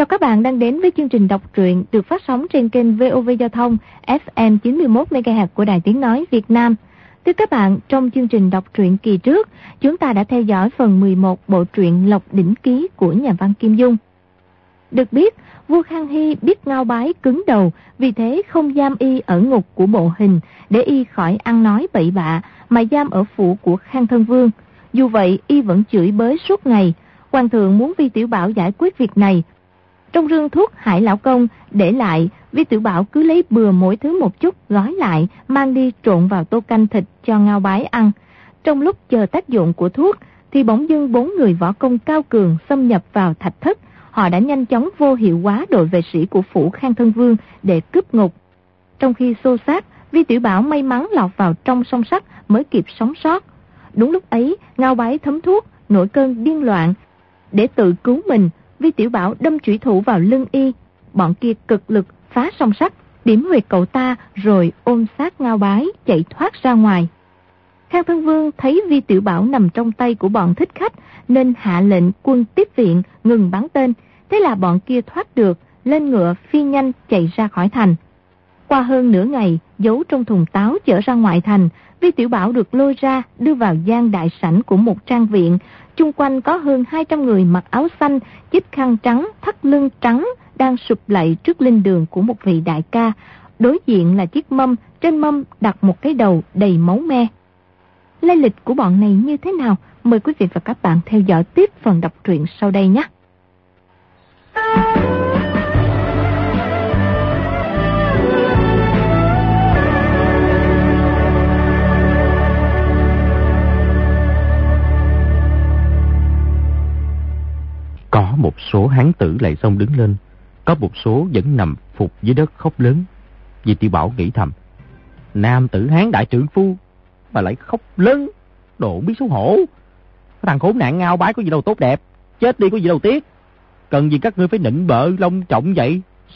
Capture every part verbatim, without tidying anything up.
Chào các bạn đang đến với chương trình đọc truyện được phát sóng trên kênh vê o vê Giao thông ép em chín mươi mốt mê ga héc của Đài Tiếng Nói Việt Nam. Thưa các bạn, trong chương trình đọc truyện kỳ trước, chúng ta đã theo dõi phần mười một bộ truyện Lộc Đỉnh Ký của nhà văn Kim Dung. Được biết, vua Khang Hy biết Ngao Bái cứng đầu, vì thế không giam y ở ngục của Bộ Hình để y khỏi ăn nói bậy bạ, mà giam ở phủ của Khang Thân Vương. Dù vậy, y vẫn chửi bới suốt ngày. Hoàng thượng muốn Vi Tiểu Bảo giải quyết việc này. Trong rương thuốc Hải Lão Công để lại, Vi Tiểu Bảo cứ lấy bừa mỗi thứ một chút, gói lại, mang đi trộn vào tô canh thịt cho Ngao Bái ăn. Trong lúc chờ tác dụng của thuốc, thì bỗng dưng bốn người võ công cao cường xâm nhập vào thạch thất. Họ đã nhanh chóng vô hiệu hóa đội vệ sĩ của phủ Khang Thân Vương để cướp ngục. Trong khi xô xát, Vi Tiểu Bảo may mắn lọt vào trong song sắt mới kịp sống sót. Đúng lúc ấy, Ngao Bái thấm thuốc, nổi cơn điên loạn. Để tự cứu mình, Vi Tiểu Bảo đâm chủy thủ vào lưng y. Bọn kia cực lực phá song sắt, điểm huyệt cậu ta rồi ôm xác Ngao Bái chạy thoát ra ngoài. Khang Thân Vương thấy Vi Tiểu Bảo nằm trong tay của bọn thích khách nên hạ lệnh quân tiếp viện ngừng bắn tên. Thế là bọn kia thoát được, lên ngựa phi nhanh chạy ra khỏi thành. Qua hơn nửa ngày, giấu trong thùng táo chở ra ngoại thành, Vi Tiểu Bảo được lôi ra đưa vào gian đại sảnh của một trang viện. Chung quanh có hơn hai trăm người mặc áo xanh, chích khăn trắng, thắt lưng trắng đang sụp lạy trước linh đường của một vị đại ca. Đối diện là chiếc mâm, trên mâm đặt một cái đầu đầy máu me. Lai lịch của bọn này như thế nào? Mời quý vị và các bạn theo dõi tiếp phần đọc truyện sau đây nhé. Có một số hán tử lại xông đứng lên, có một số vẫn nằm phục dưới đất khóc lớn. Vi Tiểu Bảo nghĩ thầm, nam tử hán đại trượng phu mà lại khóc lớn, đồ biết xấu hổ. Cái thằng khốn nạn Ngao Bái có gì đâu tốt đẹp, chết đi có gì đâu tiếc, cần gì các ngươi phải nịnh bợ long trọng vậy.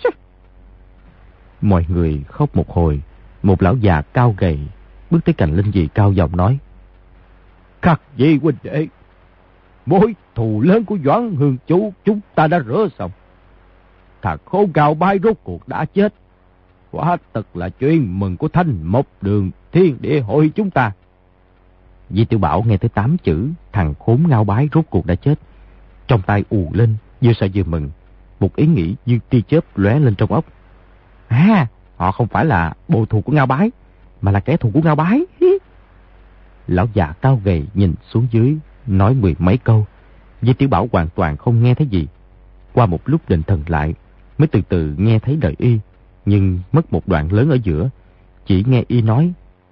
Mọi người khóc một hồi. Một lão già cao gầy bước tới cạnh Linh Dị cao giọng nói, các vị huynh đệ, mối thù lớn của Doãn Hương Chủ chúng ta đã rửa xong. Thằng khốn Ngao Bái rốt cuộc đã chết, quả thật là chuyện mừng của Thanh Mộc Đường Thiên Địa Hội chúng ta. Vi Tiểu Bảo nghe tới tám chữ thằng khốn Ngao Bái rốt cuộc đã chết, trong tay ù lên, vừa sợ vừa mừng. Một ý nghĩ như tia chớp lóe lên trong óc. À, họ không phải là bộ thù của Ngao Bái, mà là kẻ thù của Ngao Bái. Lão già cao gầy nhìn xuống dưới, nói mười mấy câu. Vi Tiểu Bảo hoàn toàn không nghe thấy gì. Qua một lúc định thần lại, mới từ từ nghe thấy lời y, nhưng mất một đoạn lớn ở giữa. Chỉ nghe y nói,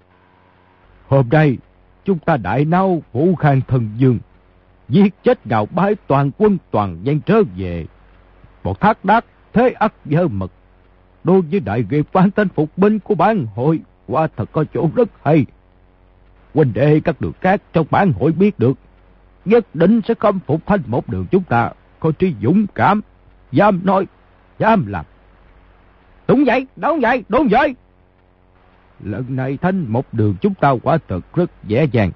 hôm nay chúng ta đại náo phủ Khang Thân Vương, giết chết Ngao Bái, toàn quân toàn dân trở về. Một thác đác thế ắt dơ mật, đối với đại nghiệp phán tên phục binh của bản hội quả thật có chỗ rất hay. Huynh đệ các đường khác trong bản hội biết được, nhất định sẽ khâm phục Thanh Mộc Đường chúng ta có trí dũng cảm, dám nói, dám làm. Đúng vậy, đúng vậy, đúng vậy. Lần này Thanh Mộc Đường chúng ta quả thật rất dễ dàng.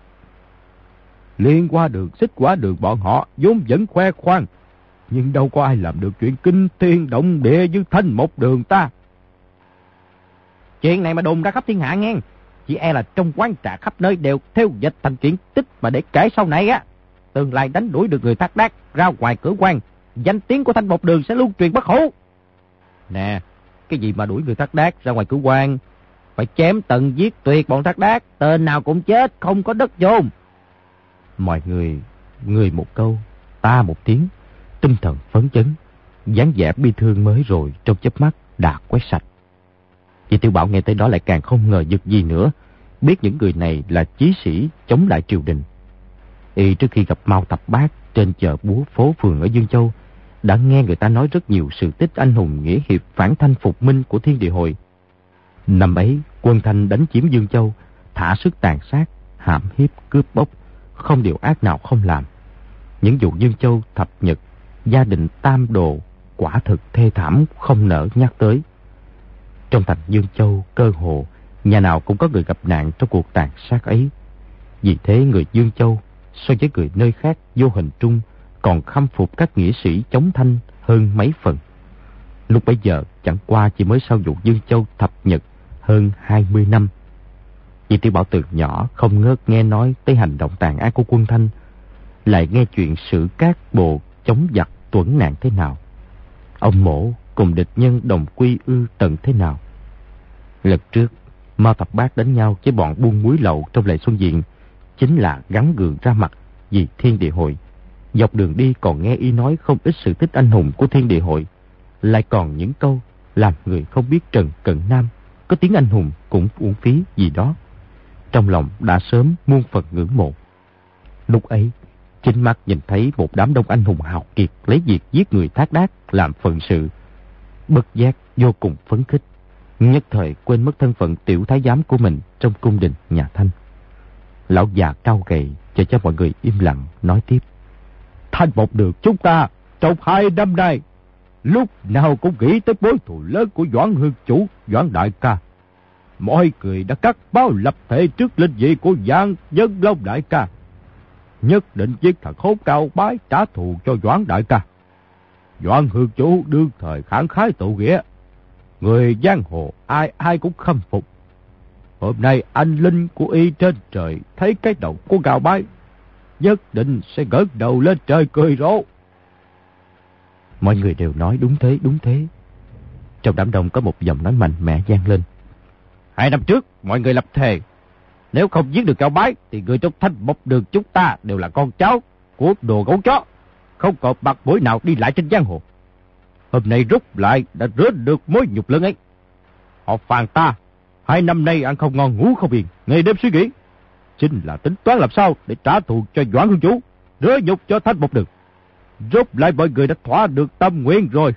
Liên qua đường xích qua đường bọn họ vốn vẫn khoe khoang, nhưng đâu có ai làm được chuyện kinh thiên động địa như Thanh Mộc Đường ta. Chuyện này mà đồn ra khắp thiên hạ nghe, chỉ e là trong quán trà khắp nơi đều theo dịch thành chuyện tích mà để kể sau này á. Tương lai đánh đuổi được người thác đác ra ngoài cửa quan, danh tiếng của Thanh Mộc Đường sẽ lưu truyền bất hủ. Nè, cái gì mà đuổi người thác đác ra ngoài cửa quan, phải chém tận giết tuyệt bọn thác đác, tên nào cũng chết, không có đất chôn. Mọi người, người một câu, ta một tiếng, tinh thần phấn chấn, dáng vẻ bi thương mới rồi trong chớp mắt đã quét sạch. Vi Tiểu Bảo nghe tới đó lại càng không ngờ vực gì nữa, biết những người này là chí sĩ chống lại triều đình. Y trước khi gặp Mao Thập Bát trên chợ búa phố phường ở Dương Châu, đã nghe người ta nói rất nhiều sự tích anh hùng nghĩa hiệp phản Thanh phục minh của Thiên Địa Hội. Năm ấy, quân Thanh đánh chiếm Dương Châu, thả sức tàn sát, hãm hiếp, cướp bóc, không điều ác nào không làm. Những vụ Dương Châu, Thập Nhật, gia đình Tam Đồ quả thực thê thảm không nỡ nhắc tới. Trong thành Dương Châu, cơ hồ nhà nào cũng có người gặp nạn trong cuộc tàn sát ấy. Vì thế người Dương Châu so với người nơi khác vô hình trung còn khâm phục các nghĩa sĩ chống Thanh hơn mấy phần. Lúc bấy giờ chẳng qua chỉ mới sau vụ Dương Châu thập nhật hơn hai mươi năm. Vì Tiểu Bảo từ nhỏ không ngớt nghe nói tới hành động tàn ác của quân Thanh, lại nghe chuyện Sử Cát Bộ chống giặc tuẫn nạn thế nào, ông Mỗ cùng địch nhân đồng quy ư tận thế nào. Lần trước Mao Thập Bát đánh nhau với bọn buôn muối lậu trong Lệ Xuân Diện chính là gắn gượng ra mặt vì Thiên Địa Hội. Dọc đường đi còn nghe y nói không ít sự tích anh hùng của Thiên Địa Hội, lại còn những câu làm người không biết Trần Cận Nam có tiếng anh hùng cũng uổng phí gì đó. Trong lòng đã sớm muôn phần ngưỡng mộ. Lúc ấy chính mắt nhìn thấy một đám đông anh hùng hào kiệt lấy việc giết người thác đác làm phận sự, bất giác vô cùng phấn khích, nhất thời quên mất thân phận tiểu thái giám của mình trong cung đình nhà Thanh. Lão già cao gầy chờ cho mọi người im lặng nói tiếp: Thanh một được chúng ta trong hai năm nay lúc nào cũng nghĩ tới mối thù lớn của Doãn Hương chủ, Doãn đại ca. Mọi người đã cắt bao lập thể trước linh vị của Giang Dân Long đại ca, nhất định giết thằng khốn Cao Bái trả thù cho Doãn đại ca. Doãn Hương chủ đương thời khẳng khái tụ nghĩa, người giang hồ ai ai cũng khâm phục. Hôm nay anh linh của y trên trời thấy cái đầu của Cao Bái, nhất định sẽ ngẩng đầu lên trời cười rộ. Mọi người đều nói đúng thế, đúng thế. Trong đám đông có một giọng nói mạnh mẽ vang lên: Hai năm trước mọi người lập thề, nếu không giết được Cao Bái thì người trong Thanh Mộc Đường chúng ta đều là con cháu của đồ gấu chó, không còn mặt mũi nào đi lại trên giang hồ. Hôm nay rút lại đã rửa được mối nhục lớn ấy. Họ phàn ta hai năm nay ăn không ngon ngủ không yên, ngày đêm suy nghĩ, chính là tính toán làm sao để trả thù cho Doãn Hương chủ, rửa nhục cho Thanh Mộc Đường. Rút lại mọi người đã thỏa được tâm nguyện rồi.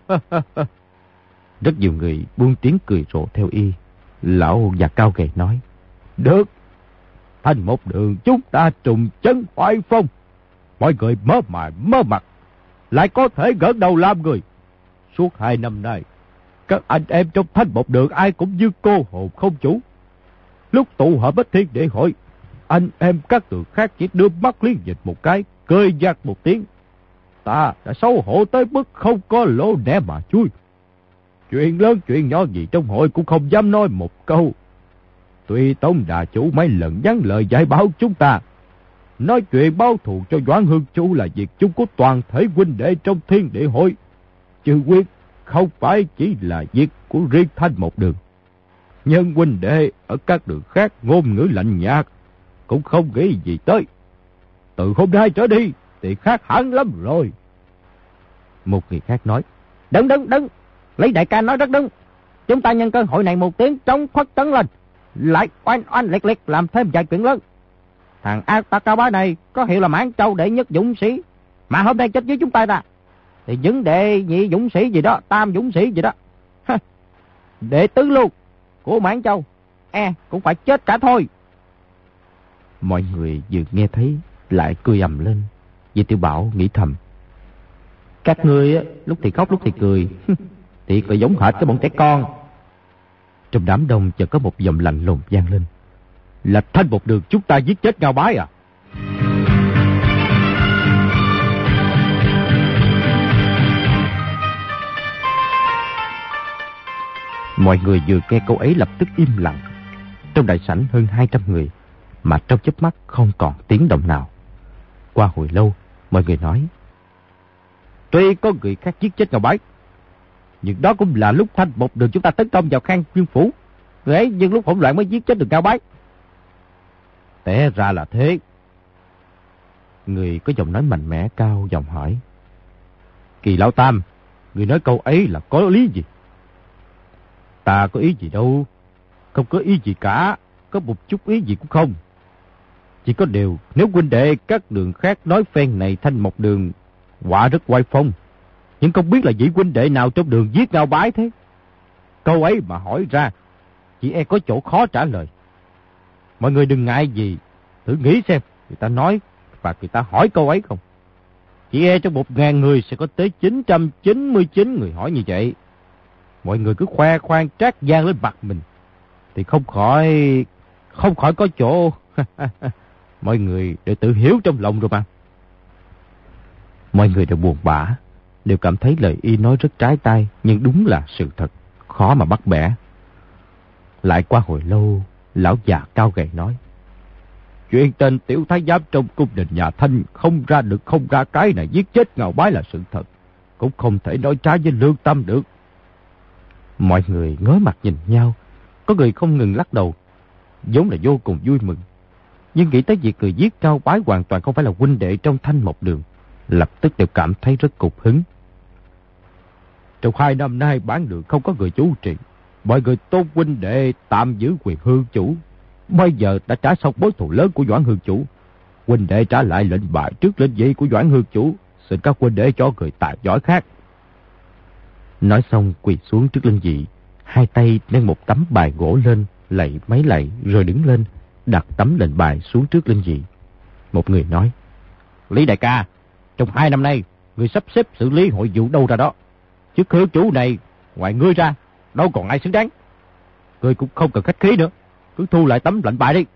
Rất nhiều người buông tiếng cười rộ theo y. Lão già cao gầy nói: Được, Thanh Mộc Đường chúng ta trùng chân hoài phong, mọi người mơ mài mơ mặt, lại có thể ngẩng đầu làm người. Suốt hai năm nay, các anh em trong Thanh Mộc Đường ai cũng như cô hồn không chủ. Lúc tụ họp bất Thiên Địa Hội, anh em các đường khác chỉ đưa mắt liên dịch một cái, cười giặc một tiếng. Ta đã xấu hổ tới mức không có lỗ nẻ mà chui. Chuyện lớn chuyện nhỏ gì trong hội cũng không dám nói một câu. Tuy Tống Đà chủ mấy lần nhắn lời dạy bảo chúng ta, nói chuyện báo thù cho Doãn Hương chủ là việc chung của toàn thể huynh đệ trong Thiên Địa Hội, chứ quyết không phải chỉ là việc của riêng Thanh Mộc Đường. Nhưng huynh đệ ở các đường khác ngôn ngữ lạnh nhạt, cũng không nghĩ gì tới. Từ hôm nay trở đi thì khác hẳn lắm rồi. Một người khác nói: Đứng đứng đứng, Lý đại ca nói rất đúng. Chúng ta nhân cơ hội này một tiếng trống khuất tấn lên, lại oanh oanh liệt liệt làm thêm vài chuyện lớn. Thằng ác ta Cao Bá này có hiệu là Mãn Châu đệ nhất dũng sĩ, mà hôm nay chết với chúng ta ta thì những đệ nhị dũng sĩ gì đó, tam dũng sĩ gì đó, đệ tứ luôn của Mãn Châu e cũng phải chết cả thôi. Mọi người vừa nghe thấy lại cười ầm lên. Vì Tiểu Bảo nghĩ thầm: Các ngươi lúc thì khóc lúc thì cười, thì cười giống hệt cái bọn trẻ con. Trong đám đông chợt có một giọng lạnh lùng vang lên: Là Thanh Mộc Đường chúng ta giết chết Cao Bái à? Mọi người vừa nghe câu ấy lập tức im lặng. Trong đại sảnh hơn hai trăm người, mà trong chớp mắt không còn tiếng động nào. Qua hồi lâu, mọi người nói: Tuy có người khác giết chết Cao Bái, nhưng đó cũng là lúc Thanh Mộc Đường chúng ta tấn công vào Khang Viên phủ, người ấy nhưng lúc hỗn loạn mới giết chết được Cao Bái. Té ra là thế. Người có giọng nói mạnh mẽ cao giọng hỏi: Kỳ Lão Tam, người nói câu ấy là có lý gì? Ta có ý gì đâu, không có ý gì cả, có một chút ý gì cũng không. Chỉ có điều nếu huynh đệ các đường khác nói phen này Thanh Mộc Đường quả rất oai phong, nhưng không biết là vị huynh đệ nào trong đường giết Cao Bái thế. Câu ấy mà hỏi ra, chỉ e có chỗ khó trả lời. Mọi người đừng ngại gì, thử nghĩ xem, người ta nói và người ta hỏi câu ấy không. Chỉ e trong một ngàn người sẽ có tới chín trăm chín mươi chín người hỏi như vậy. Mọi người cứ khoe khoang trát gian lên mặt mình, thì không khỏi, không khỏi có chỗ. Mọi người đều tự hiểu trong lòng rồi mà. Mọi người đều buồn bã, đều cảm thấy lời y nói rất trái tai, nhưng đúng là sự thật, khó mà bắt bẻ. Lại qua hồi lâu, lão già cao gầy nói: chuyện tên tiểu thái giám trong cung đình nhà Thanh không ra được không ra cái này giết chết Ngao Bái là sự thật, cũng không thể nói trái với lương tâm được. Mọi người ngớ mặt nhìn nhau, có người không ngừng lắc đầu, vốn là vô cùng vui mừng, nhưng nghĩ tới việc người giết Ngao Bái hoàn toàn không phải là huynh đệ trong Thanh Mộc Đường, lập tức đều cảm thấy rất cục hứng. Trong hai năm nay bán đường không có người chủ trì, mọi người tôn huynh đệ tạm giữ quyền hương chủ. Bây giờ đã trả xong mối thù lớn của Doãn hương chủ, huynh đệ trả lại lệnh bài trước lệnh vị của Doãn hương chủ, xin các huynh đệ cho người tài giỏi khác. Nói xong quỳ xuống trước linh vị, hai tay nâng một tấm bài gỗ lên, lạy mấy lạy rồi đứng lên, đặt tấm lệnh bài xuống trước linh vị. Một người nói: Lý đại ca, trong hai năm nay người sắp xếp xử lý hội vụ đâu ra đó, chức hương chủ này ngoài ngươi ra đâu còn ai xứng đáng. Ngươi cũng không cần khách khí nữa, cứ thu lại tấm lệnh bài đi.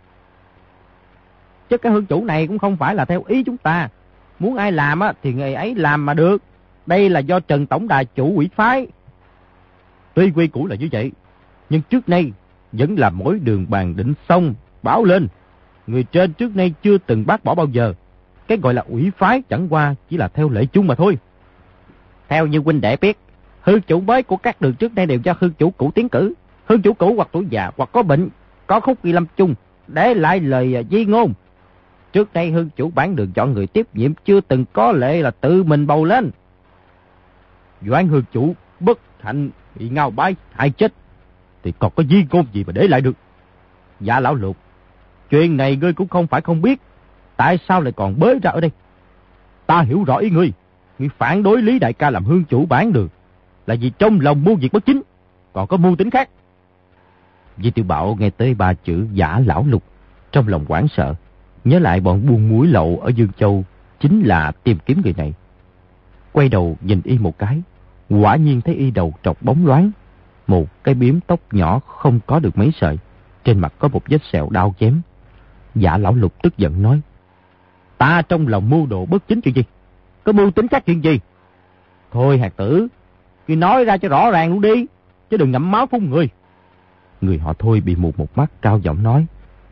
Chứ cái hương chủ này cũng không phải là theo ý chúng ta, muốn ai làm á thì người ấy làm mà được. Đây là do Trần tổng đà chủ ủy phái. Tuy quy củ là như vậy, nhưng trước nay vẫn là mỗi đường bàn định xong báo lên, người trên trước nay chưa từng bác bỏ bao giờ. Cái gọi là ủy phái chẳng qua chỉ là theo lệ chung mà thôi. Theo như huynh đệ biết, hương chủ mới của các đường trước đây đều do hương chủ cũ tiến cử. Hương chủ cũ hoặc tuổi già hoặc có bệnh, có khúc ghi lâm chung, để lại lời di ngôn. Trước đây hương chủ bản đường chọn người tiếp nhiệm chưa từng có lệ là tự mình bầu lên. Doãn hương chủ bất hạnh bị Ngao Bái hại chết, thì còn có di ngôn gì mà để lại được. Dạ lão Lục, chuyện này ngươi cũng không phải không biết, tại sao lại còn bới ra ở đây? Ta hiểu rõ ý ngươi, ngươi phản đối Lý đại ca làm hương chủ bản đường là vì trong lòng mưu việc bất chính, còn có mưu tính khác. Di Tiểu Bảo nghe tới ba chữ giả lão Lục, trong lòng hoảng sợ, nhớ lại bọn buôn muối lậu ở Dương Châu chính là tìm kiếm người này. Quay đầu nhìn y một cái, quả nhiên thấy y đầu trọc bóng loáng, một cái biếm tóc nhỏ không có được mấy sợi, trên mặt có một vết sẹo đau chém. Giả lão Lục tức giận nói: Ta trong lòng mưu đồ bất chính chuyện gì? Có mưu tính khác chuyện gì? Thôi hạt tử, cứ nói ra cho rõ ràng luôn đi, chứ đừng ngậm máu phun người. Người họ Thôi bị mù một mắt, cao giọng nói: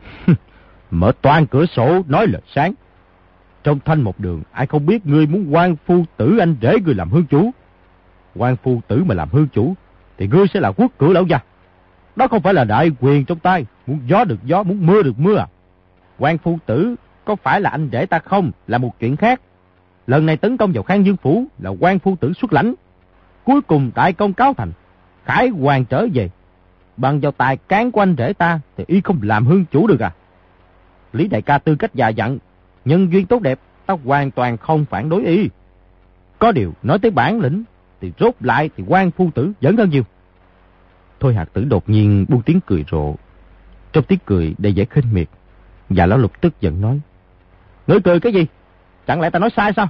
Mở toan cửa sổ nói lời sáng. Trong Thanh Mộc Đường ai không biết ngươi muốn quan phu tử anh rể ngươi làm hương chủ. Quan phu tử mà làm hương chủ thì ngươi sẽ là quốc cửu lão gia. Đó không phải là đại quyền trong tay, muốn gió được gió, muốn mưa được mưa à. Quan phu tử có phải là anh rể ta không là một chuyện khác. Lần này tấn công vào Khang Dương phủ là quan phu tử xuất lãnh, cuối cùng đại công cáo thành, khải hoàn trở về. Bằng vào tài cán của anh rể ta thì y không làm hương chủ được à. Lý đại ca tư cách già dặn, nhân duyên tốt đẹp, ta hoàn toàn không phản đối y. Có điều nói tới bản lĩnh thì rốt lại thì quan phu tử vẫn hơn nhiều. Thôi hạt tử đột nhiên buông tiếng cười rộ, trong tiếng cười đầy vẻ khinh miệt. Và lão Lục tức giận nói: Ngươi cười cái gì? Chẳng lẽ ta nói sai sao?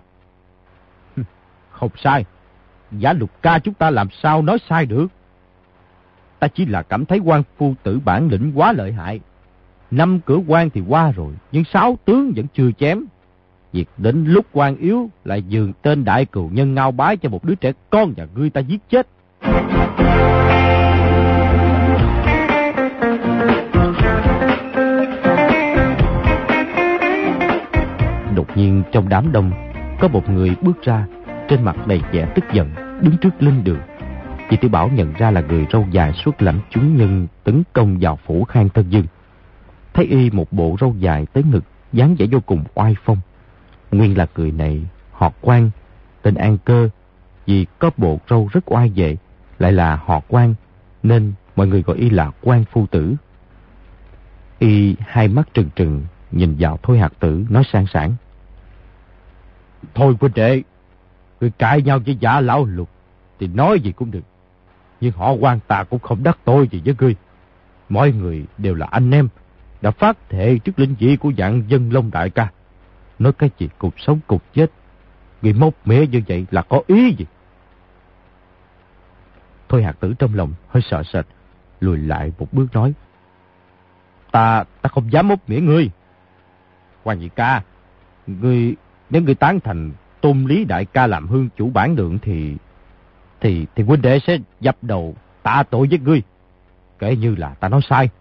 Không sai, Giả Lục ca chúng ta làm sao nói sai được. Ta chỉ là cảm thấy quan phu tử bản lĩnh quá lợi hại. Năm cửa quan thì qua rồi, nhưng sáu tướng vẫn chưa chém. Việc đến lúc quan yếu lại dường tên đại cừu nhân Ngao Bái cho một đứa trẻ con và ngươi ta giết chết. Đột nhiên trong đám đông có một người bước ra, trên mặt đầy vẻ tức giận, đứng trước linh đường. Di Tiểu Bảo nhận ra là người râu dài xuất lãnh chúng nhân tấn công vào phủ Khang Thân Dương. Thấy y một bộ râu dài tới ngực, dáng vẻ vô cùng oai phong. Nguyên là người này họ Quan, tên An Cơ, vì có bộ râu rất oai vệ, lại là họ Quan, nên mọi người gọi y là Quan phu tử. Y hai mắt trừng trừng nhìn vào Thôi hạt tử, nói sang sảng: Thôi huynh đệ, người cãi nhau với Giả lão Lục thì nói gì cũng được, nhưng họ Quan ta cũng không đắc tội gì với ngươi. Mọi người đều là anh em, đã phát thệ trước linh vị của Vạn Dân Long đại ca. Nói cái gì cục sống cục chết, người móc mẻ như vậy là có ý gì? Thôi hạt tử trong lòng hơi sợ sệt, lùi lại một bước nói: Ta, ta không dám móc mẻ ngươi. Quan nhị ca, ngươi, nếu ngươi tán thành tôn Lý đại ca làm hương chủ bản đường thì... Thì thì huynh đệ sẽ dập đầu tạ tội với ngươi. Kể như là ta nói sai.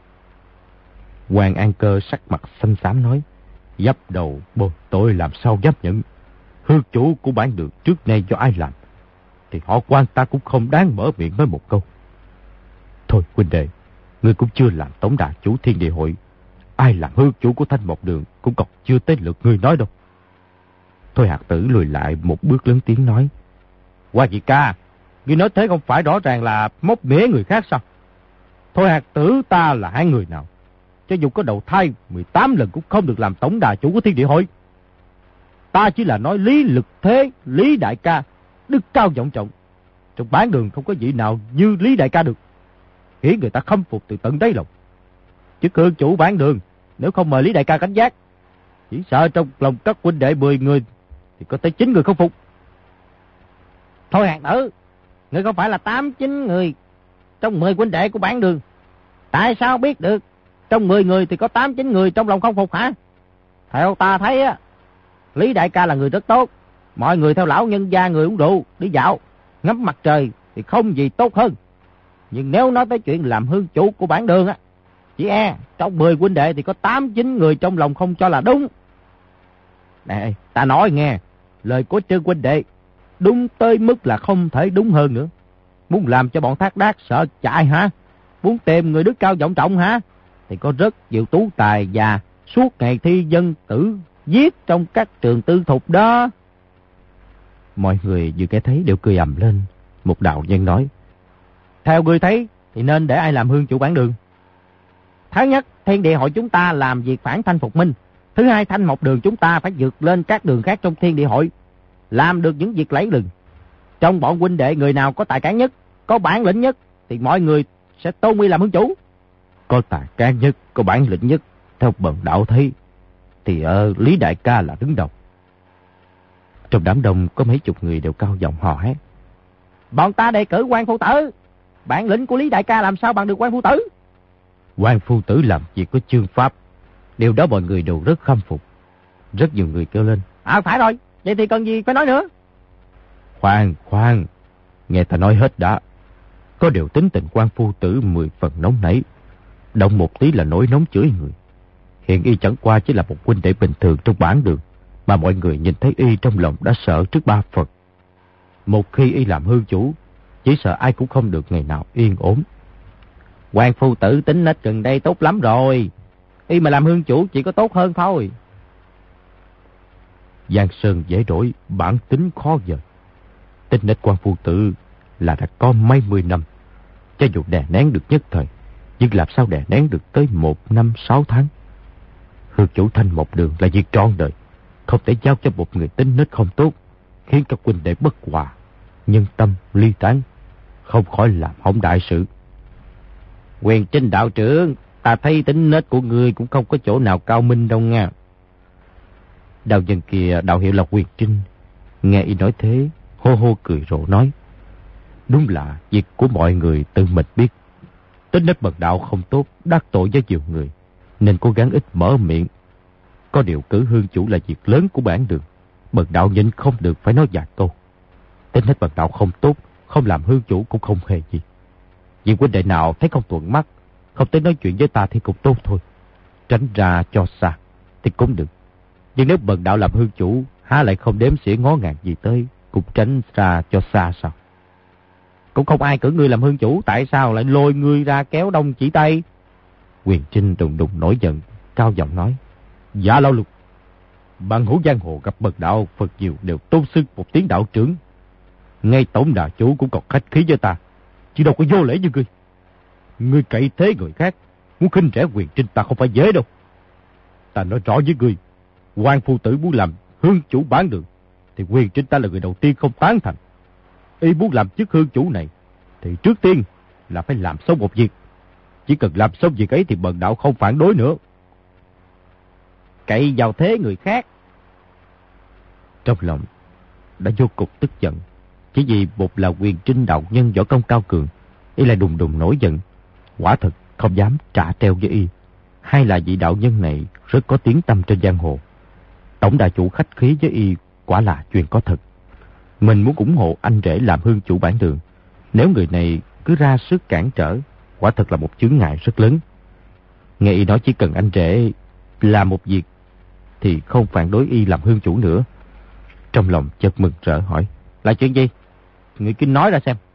Hoàng An Cơ sắc mặt xanh xám nói. Dập đầu bồi tội làm sao dám nhận. Hương chủ của bản đường trước nay do ai làm, thì họ quan ta cũng không đáng mở miệng nói một câu. Thôi huynh đệ, ngươi cũng chưa làm tổng đà chủ Thiên Địa Hội. Ai làm hương chủ của Thanh Mộc Đường cũng còn chưa tới lượt ngươi nói đâu. Thôi Hạt Tử lùi lại một bước lớn tiếng nói. Hoa Dị ca, ngươi nói thế không phải rõ ràng là móc mỉa người khác sao? Thôi Hạt Tử ta là hai người nào? Cho dù có đầu thai mười tám lần cũng không được làm tổng đà chủ của Thiên Địa Hội. Ta chỉ là nói Lý Lực Thế, Lý đại ca, đức cao vọng trọng. Trong bán đường không có vị nào như Lý đại ca được, khiến người ta khâm phục từ tận đáy lòng. Chứ hương chủ bán đường, nếu không mời Lý đại ca cảnh giác, chỉ sợ trong lòng các huynh đệ mười người thì có tới chín người không phục. Thôi Hạt Tử, ngươi không phải là tám chín người trong mười huynh đệ của bán đường, tại sao biết được trong mười người thì có tám chín người trong lòng không phục hả? Theo ta thấy á, Lý đại ca là người rất tốt. Mọi người theo lão nhân gia người uống rượu, đi dạo, ngắm mặt trời thì không gì tốt hơn. Nhưng nếu nói tới chuyện làm hương chủ của bản đường á, chỉ e trong mười huynh đệ thì có tám chín người trong lòng không cho là đúng. Nè, ta nói nghe, lời của Trương huynh đệ đúng tới mức là không thể đúng hơn nữa. Muốn làm cho bọn Thác Đác sợ chạy hả? Muốn tìm người đức cao vọng trọng hả? Thì có rất nhiều tú tài và suốt ngày thi dân tử giết trong các trường tư thục đó. Mọi người vừa nghe thấy đều cười ầm lên. Một đạo nhân nói. Theo ngươi thấy thì nên để ai làm hương chủ bản đường? Thứ nhất, Thiên Địa Hội chúng ta làm việc phản Thanh Phục Minh. Thứ hai, Thanh Mộc Đường chúng ta phải vượt lên các đường khác trong Thiên Địa Hội, làm được những việc lẫy lừng. Trong bọn huynh đệ người nào có tài cán nhất, có bản lĩnh nhất thì mọi người sẽ tôn y làm hương chủ. Có tài cán nhất, có bản lĩnh nhất, theo bần đạo thấy thì ở uh, Lý đại ca là đứng đầu. Trong đám đông có mấy chục người đều cao giọng hò hét. Bọn ta đề cử Quan Phu Tử. Bản lĩnh của Lý đại ca làm sao bằng được Quan Phu Tử? Quan Phu Tử làm việc có chương pháp, điều đó mọi người đều rất khâm phục. Rất nhiều người kêu lên. À phải rồi, vậy thì cần gì phải nói nữa? Khoan, khoan, nghe ta nói hết đã. Có điều tính tình Quan Phu Tử mười phần nóng nảy, động một tí là nổi nóng chửi người. Hiện y chẳng qua chỉ là một huynh đệ bình thường trong bản đường, mà mọi người nhìn thấy y trong lòng đã sợ trước ba Phật. Một khi y làm hương chủ, chỉ sợ ai cũng không được ngày nào yên ổn. Quan Phu Tử tính nết gần đây tốt lắm rồi, y mà làm hương chủ chỉ có tốt hơn thôi. Giang Sơn dễ đổi, bản tính khó dời. Tính nết Quan Phu Tử là đã có mấy mươi năm, cho dù đè nén được nhất thời, nhưng làm sao đè nén được tới một năm sáu tháng. Hương chủ Thanh Mộc Đường là việc trọn đời, không thể giao cho một người tính nết không tốt, khiến các huynh đệ bất hòa, nhân tâm ly tán, không khỏi làm hỏng đại sự. Quyền Trinh đạo trưởng, ta thấy tính nết của ngươi cũng không có chỗ nào cao minh đâu nha. Đạo nhân kia đạo hiệu là Quyền Trinh, nghe y nói thế, hô hô cười rộ nói. Đúng là việc của mọi người tự mình biết. Tính nết bậc đạo không tốt, đắc tội với nhiều người, nên cố gắng ít mở miệng. Có điều cử hương chủ là việc lớn của bản đường, bậc đạo nhịn không được phải nói vài câu. Tính nết bậc đạo không tốt, không làm hương chủ cũng không hề gì. Vì huynh đệ nào thấy không thuận mắt, không tới nói chuyện với ta thì cũng tốt thôi. Tránh ra cho xa thì cũng được. Nhưng nếu bậc đạo làm hương chủ, há lại không đếm xỉa ngó ngàng gì tới, cũng tránh ra cho xa sao? Cũng không ai cử ngươi làm hương chủ, tại sao lại lôi ngươi ra kéo đông chỉ tay? Quyền Trinh đùng đùng nổi giận, cao giọng nói. Dạ Lão Lục, bằng hữu giang hồ gặp bậc đạo Phật nhiều đều tôn xưng một tiếng đạo trưởng. Ngay tổng đà chủ cũng còn khách khí với ta, chứ đâu có vô lễ như ngươi. Ngươi cậy thế người khác, muốn khinh rẻ Quyền Trinh ta không phải dễ đâu. Ta nói rõ với ngươi, Quan Phu Tử muốn làm hương chủ bán đường, thì Quyền Trinh ta là người đầu tiên không tán thành. Y muốn làm chức hương chủ này, thì trước tiên là phải làm xong một việc. Chỉ cần làm xong việc ấy thì bần đạo không phản đối nữa. Cậy vào thế người khác. Trong lòng đã vô cùng tức giận. Chỉ vì một là Quyền Trinh đạo nhân võ công cao cường, y lại đùng đùng nổi giận, quả thật không dám trả treo với y. Hai là vị đạo nhân này rất có tiếng tăm trên giang hồ. Tổng đà chủ khách khí với y quả là chuyện có thật. Mình muốn ủng hộ anh rể làm hương chủ bản đường. Nếu người này cứ ra sức cản trở, quả thật là một chướng ngại rất lớn. Nghe y nói chỉ cần anh rể làm một việc thì không phản đối y làm hương chủ nữa. Trong lòng chợt mừng rỡ hỏi: là chuyện gì? Người cứ nói ra xem.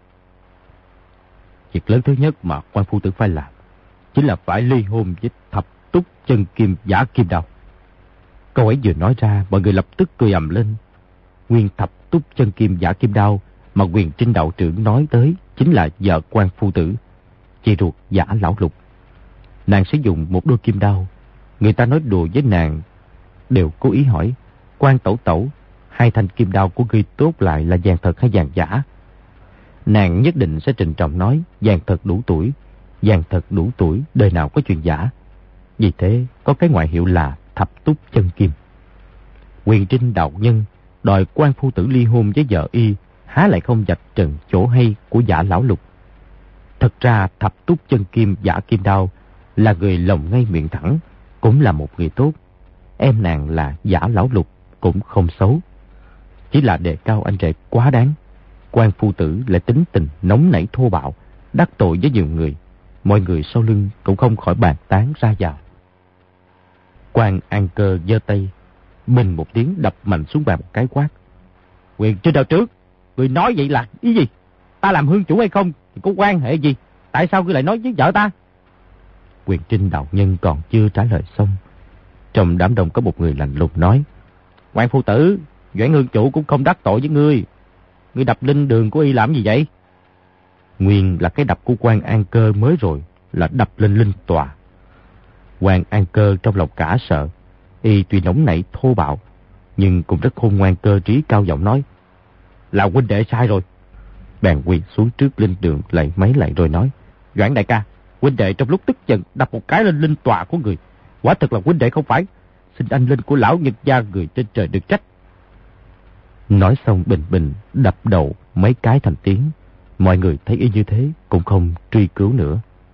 Việc lớn thứ nhất mà quan phu tử phải làm chính là phải ly hôn với thập túc chân kim giả kim đao. Câu ấy vừa nói ra, mọi người lập tức cười ầm lên. Nguyên thập túc chân kim giả kim đao mà Huyền Trinh đạo trưởng nói tới chính là vợ quan phu tử, chị ruột Giả Lão Lục. Nàng sử dụng một đôi kim đao. Người ta nói đùa với nàng đều cố ý hỏi: quan tẩu tẩu, hai thanh kim đao của ngươi tốt lại là vàng thật hay vàng giả? Nàng nhất định sẽ trịnh trọng nói: vàng thật đủ tuổi, vàng thật đủ tuổi, đời nào có chuyện giả. Vì thế có cái ngoại hiệu là thập túc chân kim. Huyền Trinh đạo nhân đòi quan phu tử ly hôn với vợ y, há lại không vạch trần chỗ hay của Giả Lão Lục. Thật ra thập túc chân kim Giả Kim Đao là người lòng ngay miệng thẳng, cũng là một người tốt. Em nàng là Giả Lão Lục cũng không xấu. Chỉ là đề cao anh rể quá đáng. Quan phu tử lại tính tình nóng nảy thô bạo, đắc tội với nhiều người. Mọi người sau lưng cũng không khỏi bàn tán ra vào. Quan An Cơ giơ tay, mình một tiếng đập mạnh xuống bàn một cái quát: Huyền Trinh đạo trước, người nói vậy là ý gì? Ta làm hương chủ hay không thì có quan hệ gì? Tại sao ngươi lại nói với vợ ta? Huyền Trinh đạo nhân còn chưa trả lời xong, trong đám đông có một người lạnh lùng nói: Quan phu tử, Doãn hương chủ cũng không đắc tội với ngươi. Ngươi đập linh đường của y làm gì vậy? Nguyên là cái đập của Quan An Cơ mới rồi, là đập lên linh tòa. Quan An Cơ trong lòng cả sợ. Y tuy nóng nảy thô bạo, nhưng cũng rất khôn ngoan cơ trí, cao giọng nói: Là huynh đệ sai rồi. Bèn quỳ xuống trước linh đường lạy mấy lạy rồi nói: Doãn đại ca, huynh đệ trong lúc tức giận đập một cái lên linh tòa của người, quả thật là huynh đệ không phải. Xin anh linh của lão Nhật gia người trên trời được trách. Nói xong bình bình đập đầu mấy cái thành tiếng. Mọi người thấy y như thế cũng không truy cứu nữa.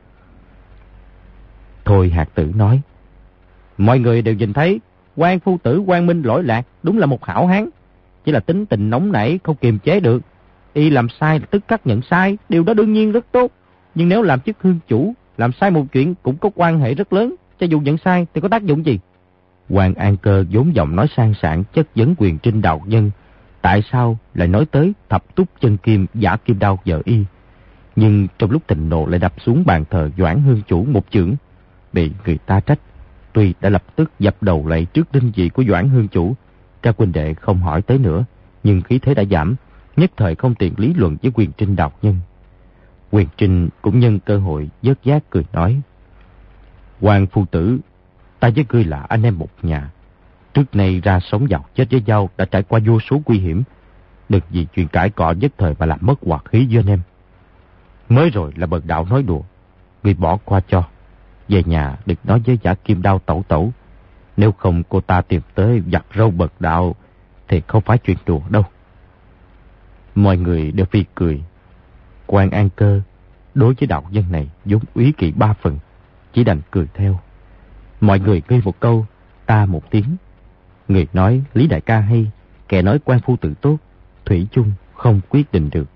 Thôi Hạt Tử nói: Mọi người đều nhìn thấy quan phu tử Quang Minh lỗi lạc, đúng là một hảo hán. Chỉ là tính tình nóng nảy không kiềm chế được. Y làm sai là tức khắc nhận sai, điều đó đương nhiên rất tốt. Nhưng nếu làm chức hương chủ, làm sai một chuyện cũng có quan hệ rất lớn. Cho dù nhận sai thì có tác dụng gì? Quan An Cơ vốn giọng nói sang sảng chất vấn Huyền Trinh đạo nhân, tại sao lại nói tới thập túc chân kim Giả Kim Đao vợ y. Nhưng trong lúc thịnh nộ lại đập xuống bàn thờ Doãn hương chủ một chưởng, bị người ta trách. Tuy đã lập tức dập đầu lạy trước linh vị của Doãn hương chủ, các huynh đệ không hỏi tới nữa, nhưng khí thế đã giảm, nhất thời không tiện lý luận với Huyền Trinh đạo nhân. Huyền Trinh cũng nhân cơ hội vớt vát cười nói: Quan phu tử, ta với ngươi là anh em một nhà. Trước nay ra sống giàu chết với nhau đã trải qua vô số nguy hiểm, đừng vì chuyện cãi cọ nhất thời mà làm mất hòa khí với anh em. Mới rồi là bần đạo nói đùa, ngươi bỏ qua cho. Về nhà đừng nói với Giả Kim Đao tẩu tẩu, nếu không cô ta tìm tới giặt râu bần đạo thì không phải chuyện đùa đâu. Mọi người đều phi cười. Quan An Cơ đối với đạo nhân này vốn úy kỵ ba phần, chỉ đành cười theo. Mọi người ngươi một câu, ta một tiếng. Người nói Lý đại ca hay, kẻ nói quan phu tử tốt, thủy chung không quyết định được.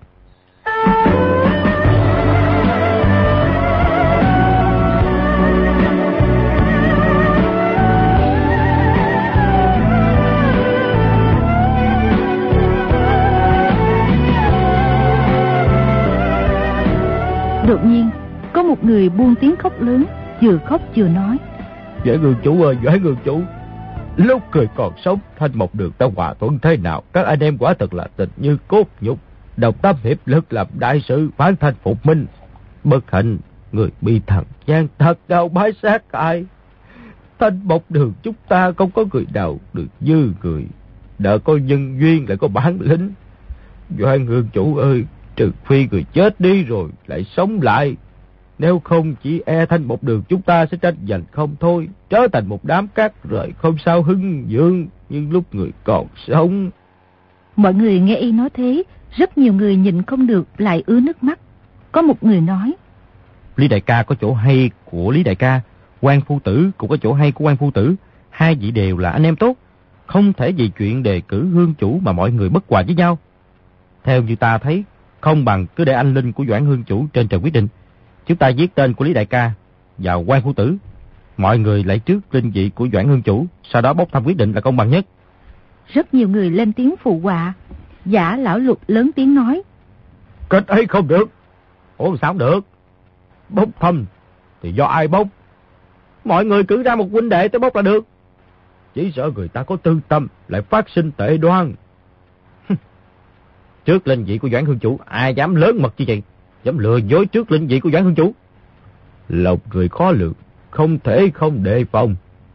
Đột nhiên có một người buông tiếng khóc lớn, vừa khóc vừa nói: Doãn hương chủ ơi, Doãn hương chủ, lúc cười còn sống, Thanh Mộc Đường ta hòa thuận thế nào, các anh em quả thật là tình như cốt nhục, đồng tâm hiệp lực làm đại sự phản thanh phục minh. Bất hạnh người bị thằng Giang thật đau bái sát hại. Thanh Mộc Đường chúng ta không có người nào được như người, đợi có nhân duyên lại có bản lĩnh. Doãn hương chủ ơi, trừ phi người chết đi rồi lại sống lại, nếu không chỉ e Thanh Mộc Đường chúng ta sẽ tranh giành không thôi, trở thành một đám cát rời không sao hưng dương nhưng lúc người còn sống. Mọi người nghe y nói thế, rất nhiều người nhịn không được lại ứa nước mắt. Có một người nói: Lý đại ca có chỗ hay của Lý đại ca, Quan phu tử cũng có chỗ hay của Quan phu tử, hai vị đều là anh em tốt, Không thể vì chuyện đề cử hương chủ mà mọi người bất hòa với nhau. Theo như ta thấy, không bằng cứ để anh linh của Doãn hương chủ trên trời quyết định. Chúng ta viết tên của Lý đại ca vào quan phu tử. Mọi người lấy trước linh vị của Doãn hương chủ, sau đó bốc thăm quyết định là công bằng nhất. Rất nhiều người lên tiếng phụ họa. Giả lão Lục lớn tiếng nói: Cách ấy không được. Ủa sao không được? Bốc thăm thì do ai bốc? Mọi người cử ra một huynh đệ tới bốc là được. Chỉ sợ người ta có tư tâm lại phát sinh tệ đoan. Trước linh vị của Doãn hương chủ, ai dám lớn mật như vậy, dám lừa dối trước linh vị của Doãn hương chủ? Lộc người khó lường, không thể không đề phòng.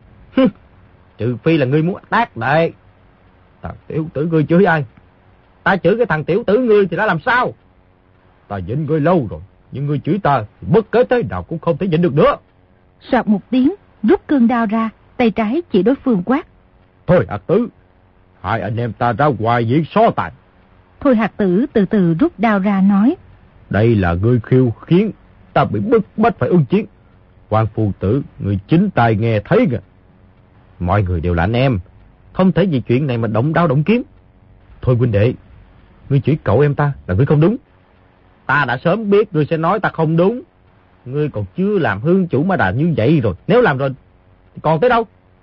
Trừ phi là ngươi muốn tác đại. Thằng tiểu tử ngươi chửi ai? Ta chửi cái thằng tiểu tử ngươi thì đã làm sao? Ta nhịn ngươi lâu rồi, nhưng ngươi chửi ta thì bất kể thế nào cũng không thể nhịn được nữa. Soạt một tiếng, rút cương đao ra, tay trái chỉ đối phương quát: Thôi Hạt Tử, hai anh em ta ra ngoài diễn so tài. Thôi Hạt Tử từ từ rút đao ra nói: Đây là ngươi khiêu khiến ta bị bức bách phải ứng chiến. Quan phu tử, người chính tai nghe thấy kìa. Mọi người đều là anh em, không thể vì chuyện này mà động đao động kiếm. Thôi huynh đệ, ngươi chửi cậu em ta là ngươi không đúng. Ta đã sớm biết ngươi sẽ nói ta không đúng. Ngươi còn chưa làm hương chủ mà đã như vậy rồi. Nếu làm rồi thì còn tới đâu?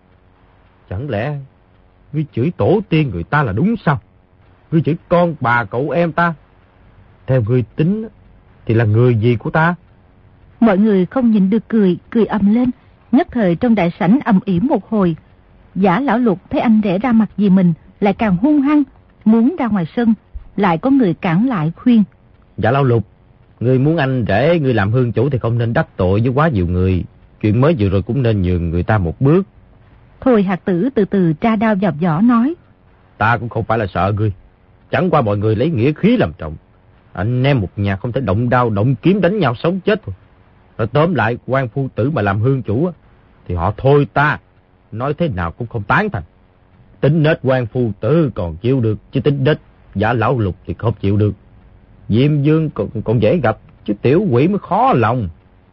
Chẳng lẽ ngươi chửi tổ tiên người ta là đúng sao? Ngươi chửi con bà cậu em ta, theo ngươi tính thì là người gì của ta? Mọi người không nhịn được cười, cười ầm lên. Nhất thời trong đại sảnh ầm ĩ một hồi. Giả lão Lục thấy anh rể ra mặt vì mình, lại càng hung hăng, muốn ra ngoài sân. Lại có người cản lại khuyên: Giả lão Lục, ngươi muốn anh rể ngươi làm hương chủ thì không nên đắc tội với quá nhiều người. Chuyện mới vừa rồi cũng nên nhường người ta một bước. Thôi Hạt Tử từ từ tra đao vào vỏ nói: Ta cũng không phải là sợ ngươi, chẳng qua mọi người lấy nghĩa khí làm trọng. Anh em một nhà không thể động đao động kiếm đánh nhau sống chết thôi. Rồi tóm lại quan phu tử mà làm hương chủ thì họ thôi ta, nói thế nào cũng không tán thành. Tính nết quan phu tử còn chịu được, chứ tính nết Giả lão Lục thì không chịu được. Diêm Dương còn, còn dễ gặp, chứ tiểu quỷ mới khó lòng.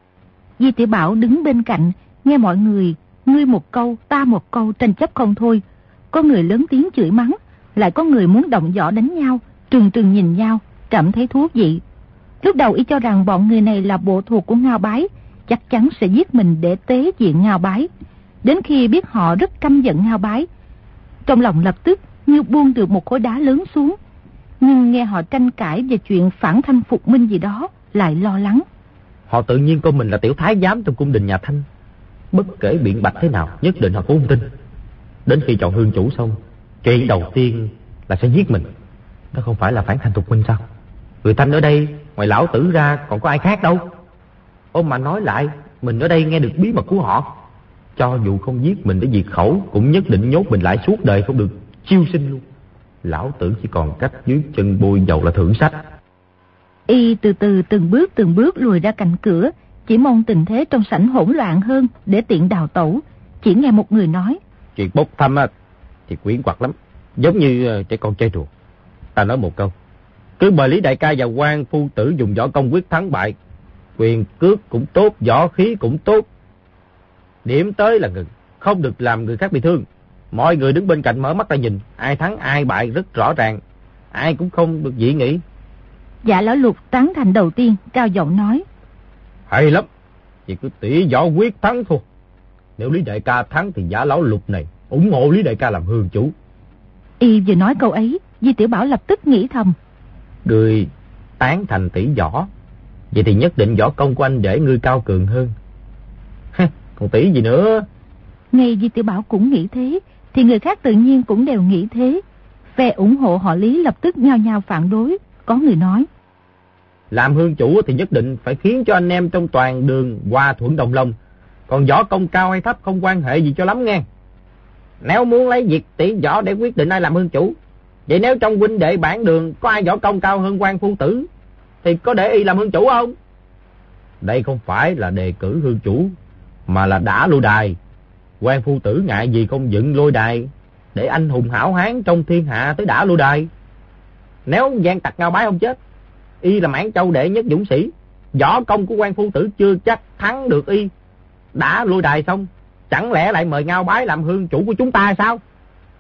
Di Tiểu Bảo đứng bên cạnh, nghe mọi người ngươi một câu ta một câu tranh chấp không thôi. Có người lớn tiếng chửi mắng, lại có người muốn động võ đánh nhau, trừng trừng nhìn nhau, cảm thấy thú vị. Lúc đầu y cho rằng bọn người này là bộ thuộc của Ngao Bái, chắc chắn sẽ giết mình để tế diện Ngao Bái. Đến khi biết họ rất căm giận Ngao Bái, trong lòng lập tức như buông được một khối đá lớn xuống. Nhưng nghe họ tranh cãi về chuyện phản Thanh phục minh gì đó, lại lo lắng. Họ tự nhiên coi mình là tiểu thái giám trong cung đình nhà Thanh, bất kể biện bạch thế nào nhất định họ cũng không tin. Đến khi chọn hương chủ xong, chuyện đầu tiên là sẽ giết mình. Đó không phải là phản Thanh phục minh sao? Người Thanh ở đây ngoài lão tử ra còn có ai khác đâu. Ôm mà nói lại, mình ở đây nghe được bí mật của họ, cho dù không giết mình để diệt khẩu cũng nhất định nhốt mình lại suốt đời không được chiêu sinh luôn. Lão tử chỉ còn cách dưới chân bôi dầu là thưởng sách. Y từ từ từng bước từng bước lùi ra cạnh cửa, chỉ mong tình thế trong sảnh hỗn loạn hơn để tiện đào tẩu. Chỉ nghe một người nói: Chuyện bốc thăm thì quyến quặt lắm, giống như trẻ con chơi đùa. Ta nói một câu, cứ mời Lý đại ca và quan phu tử dùng võ công quyết thắng bại, quyền cước cũng tốt, võ khí cũng tốt. Điểm tới là ngừng, không được làm người khác bị thương. Mọi người đứng bên cạnh mở mắt ra nhìn, ai thắng ai bại rất rõ ràng, ai cũng không được dị nghị. Dạ lão Lục tán thành đầu tiên, cao giọng nói: Hay lắm, chỉ cứ tỉ võ quyết thắng thôi. Nếu Lý đại ca thắng thì Giả lão Lục này ủng hộ Lý đại ca làm hương chủ. Y vừa nói câu ấy, Di Tiểu Bảo lập tức nghĩ thầm: Ngươi tán thành tỉ võ, vậy thì nhất định võ công của anh để ngươi cao cường hơn. Còn tỉ gì nữa? Ngay Di Tiểu Bảo cũng nghĩ thế, thì người khác tự nhiên cũng đều nghĩ thế. Phe ủng hộ họ Lý lập tức nhao nhao phản đối. Có người nói: Làm hương chủ thì nhất định phải khiến cho anh em trong toàn đường hòa thuận đồng lòng. Còn võ công cao hay thấp không quan hệ gì cho lắm nghe. Nếu muốn lấy việc tỉ võ để quyết định ai làm hương chủ, vậy nếu trong huynh đệ bản đường có ai võ công cao hơn quan phu tử thì có để y làm hương chủ không? Đây không phải là đề cử hương chủ, mà là đả lôi đài. Quan phu tử ngại gì không dựng lôi đài để anh hùng hảo hán trong thiên hạ tới đả lôi đài. Nếu gian tặc Ngao Bái không chết, y là Mãn Châu đệ nhất dũng sĩ, võ công của quan phu tử chưa chắc thắng được y. Đã lôi đài xong, chẳng lẽ lại mời Ngao Bái làm hương chủ của chúng ta sao?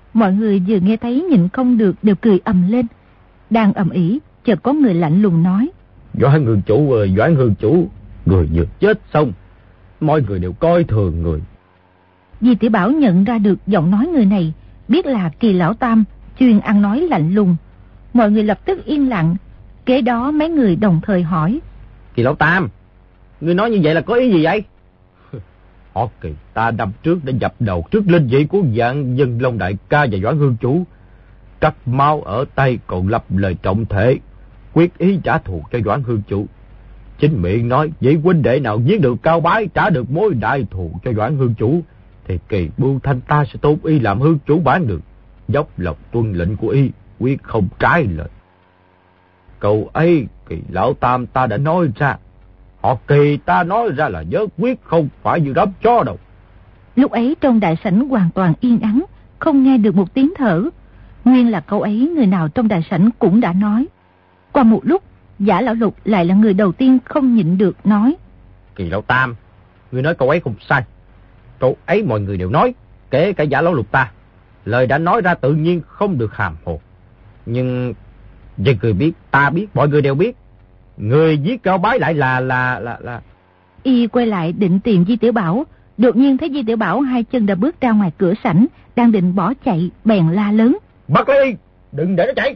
Mọi người vừa nghe thấy nhịn không được đều cười ầm lên. Đang ầm ĩ, chợt có người lạnh lùng nói: Doãn hương chủ ơi, Doãn hương chủ, người vừa chết xong, mọi người đều coi thường người. Di Tiểu Bảo nhận ra được giọng nói người này, biết là Kỳ lão tam, chuyên ăn nói lạnh lùng. Mọi người lập tức yên lặng. Kế đó mấy người đồng thời hỏi: Kỳ lão tam, ngươi nói như vậy là có ý gì vậy? Họ Kỳ ta năm trước đã dập đầu trước linh vị của Vạn Dân Long đại ca và Doãn hương chủ, cắt máu ở tay, còn lập lời trọng thể quyết ý trả thù cho Doãn hương chủ. Chính miệng nói vị huynh đệ nào giết được Cao Bái, trả được mối đại thù cho Doãn hương chủ, thì Kỳ Bưu Thanh ta sẽ tôn y làm hương chủ bán được, dốc lòng tuân lệnh của y, quyết không trái lời. Câu ấy Kỳ lão tam ta đã nói ra, họ Kỳ ta nói ra là nhớ quyết, không phải như đám chó đâu. Lúc ấy trong đại sảnh hoàn toàn yên ắng, không nghe được một tiếng thở. Nguyên là câu ấy người nào trong đại sảnh cũng đã nói. Qua một lúc, Giả Lão Lục lại là người đầu tiên không nhịn được nói: Kỳ lão tam, ngươi nói câu ấy không sai. Câu ấy mọi người đều nói, kể cả Giả Lão Lục ta. Lời đã nói ra tự nhiên không được hàm hồ. Nhưng vì người biết, ta biết, mọi người đều biết, người giết Cao Bái lại là là là là Y quay lại định tìm Di Tiểu Bảo, đột nhiên thấy Di Tiểu Bảo hai chân đã bước ra ngoài cửa sảnh, đang định bỏ chạy, bèn la lớn: Bắt lấy Y, đừng để nó chạy.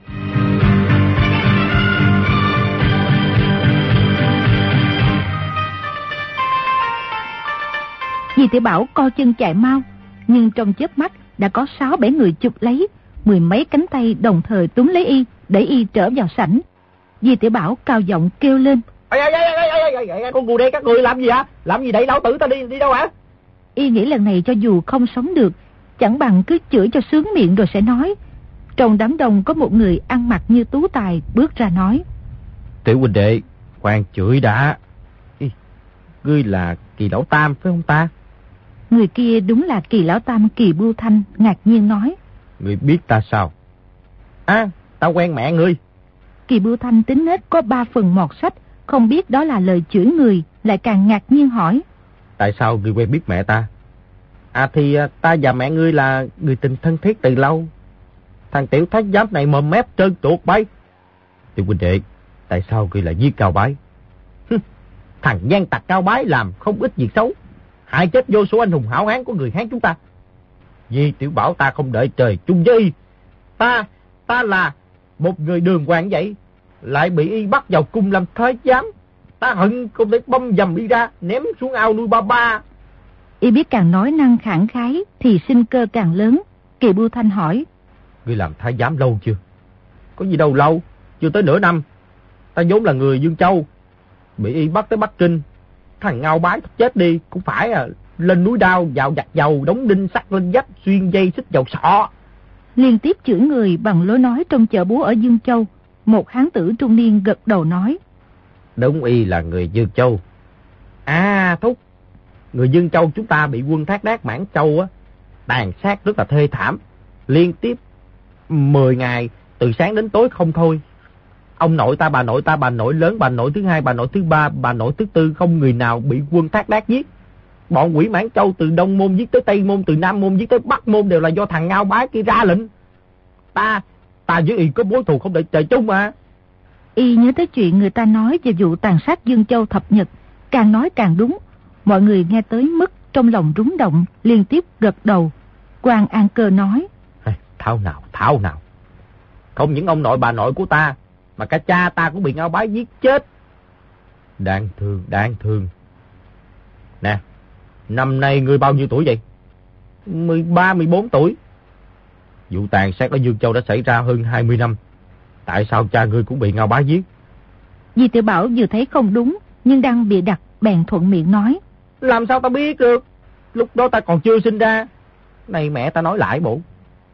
Di Tiểu Bảo co chân chạy mau, nhưng trong chớp mắt đã có sáu bảy người chụp lấy, mười mấy cánh tay đồng thời túm lấy Y, để Y trở vào sảnh. Di Tiểu Bảo cao giọng kêu lên: Ê, ê, ê, ê, ê, ê, con cù đây, các người làm gì hả? Làm gì đẩy lão tử ta đi đi đâu hả? Y nghĩ lần này cho dù không sống được, chẳng bằng cứ chửi cho sướng miệng rồi sẽ nói. Trong đám đông có một người ăn mặc như tú tài bước ra nói: Tiểu huynh đệ, khoan chửi đã. Ý, ngươi là Kỳ lão tam phải không ta? Người kia đúng là Kỳ lão tam Kỳ Bưu Thanh, ngạc nhiên nói: Ngươi biết ta sao? À, ta quen mẹ ngươi. Kỳ Bưu Thanh tính nết có ba phần mọt sách, không biết đó là lời chửi người, lại càng ngạc nhiên hỏi: Tại sao ngươi quen biết mẹ ta? À thì ta và mẹ ngươi là người tình thân thiết từ lâu. Thằng tiểu thái giám này mồm mép trơn tuột bay. Tiểu huynh đệ, tại sao ngươi lại giết Cao Bái? Thằng gian tặc Cao Bái làm không ít việc xấu, hại chết vô số anh hùng hảo hán của người Hán chúng ta. Vì Tiểu Bảo ta không đợi trời chung với Y. Ta, ta là một người đường hoàng vậy, lại bị Y bắt vào cung làm thái giám. Ta hận không thể băm dầm Y ra, ném xuống ao nuôi ba ba. Y biết càng nói năng khẳng khái thì sinh cơ càng lớn. Kỳ Bưu Thanh hỏi: Ngươi làm thái giám lâu chưa? Có gì đâu lâu, chưa tới nửa năm. Ta vốn là người Dương Châu, bị Y bắt tới Bắc Kinh. Thằng Ngao Bái chết đi cũng phải à, lên núi đao, vào giặt dầu, đóng đinh sắt lên vách, xuyên dây xích dầu sọ. Liên tiếp chửi người bằng lối nói trong chợ búa ở Dương Châu. Một hán tử trung niên gật đầu nói: Đúng, Y là người Dương Châu. À Thúc, người Dương Châu chúng ta bị quân Thác Đác Mãn Châu á tàn sát rất là thê thảm, liên tiếp mười ngày từ sáng đến tối không thôi. Ông nội ta, bà nội ta, bà nội lớn, bà nội thứ hai, bà nội thứ ba, bà nội thứ tư, không người nào bị quân Thác Đác giết. Bọn quỷ Mãn Châu từ Đông Môn giết tới Tây Môn, từ Nam Môn giết tới Bắc Môn đều là do thằng Ngao Bái kia ra lệnh. Ta, ta với Y có mối thù không đợi trời chung mà. Y nhớ tới chuyện người ta nói về vụ tàn sát Dương Châu thập nhật, càng nói càng đúng. Mọi người nghe tới mức trong lòng rúng động, liên tiếp gật đầu. Quan An Cơ nói: Thảo nào, thảo nào. Không những ông nội bà nội của ta, mà cả cha ta cũng bị Ngao Bái giết chết. Đáng thương, đáng thương. Nè, năm nay ngươi bao nhiêu tuổi vậy? mười ba, mười bốn tuổi. Vụ tàn sát ở Dương Châu đã xảy ra hơn hai mươi năm. Tại sao cha ngươi cũng bị Ngao Bái giết? Di Tiểu Bảo vừa thấy không đúng, nhưng đang bị đặt bèn thuận miệng nói: Làm sao ta biết được? Lúc đó ta còn chưa sinh ra. Này mẹ ta nói lại bộ.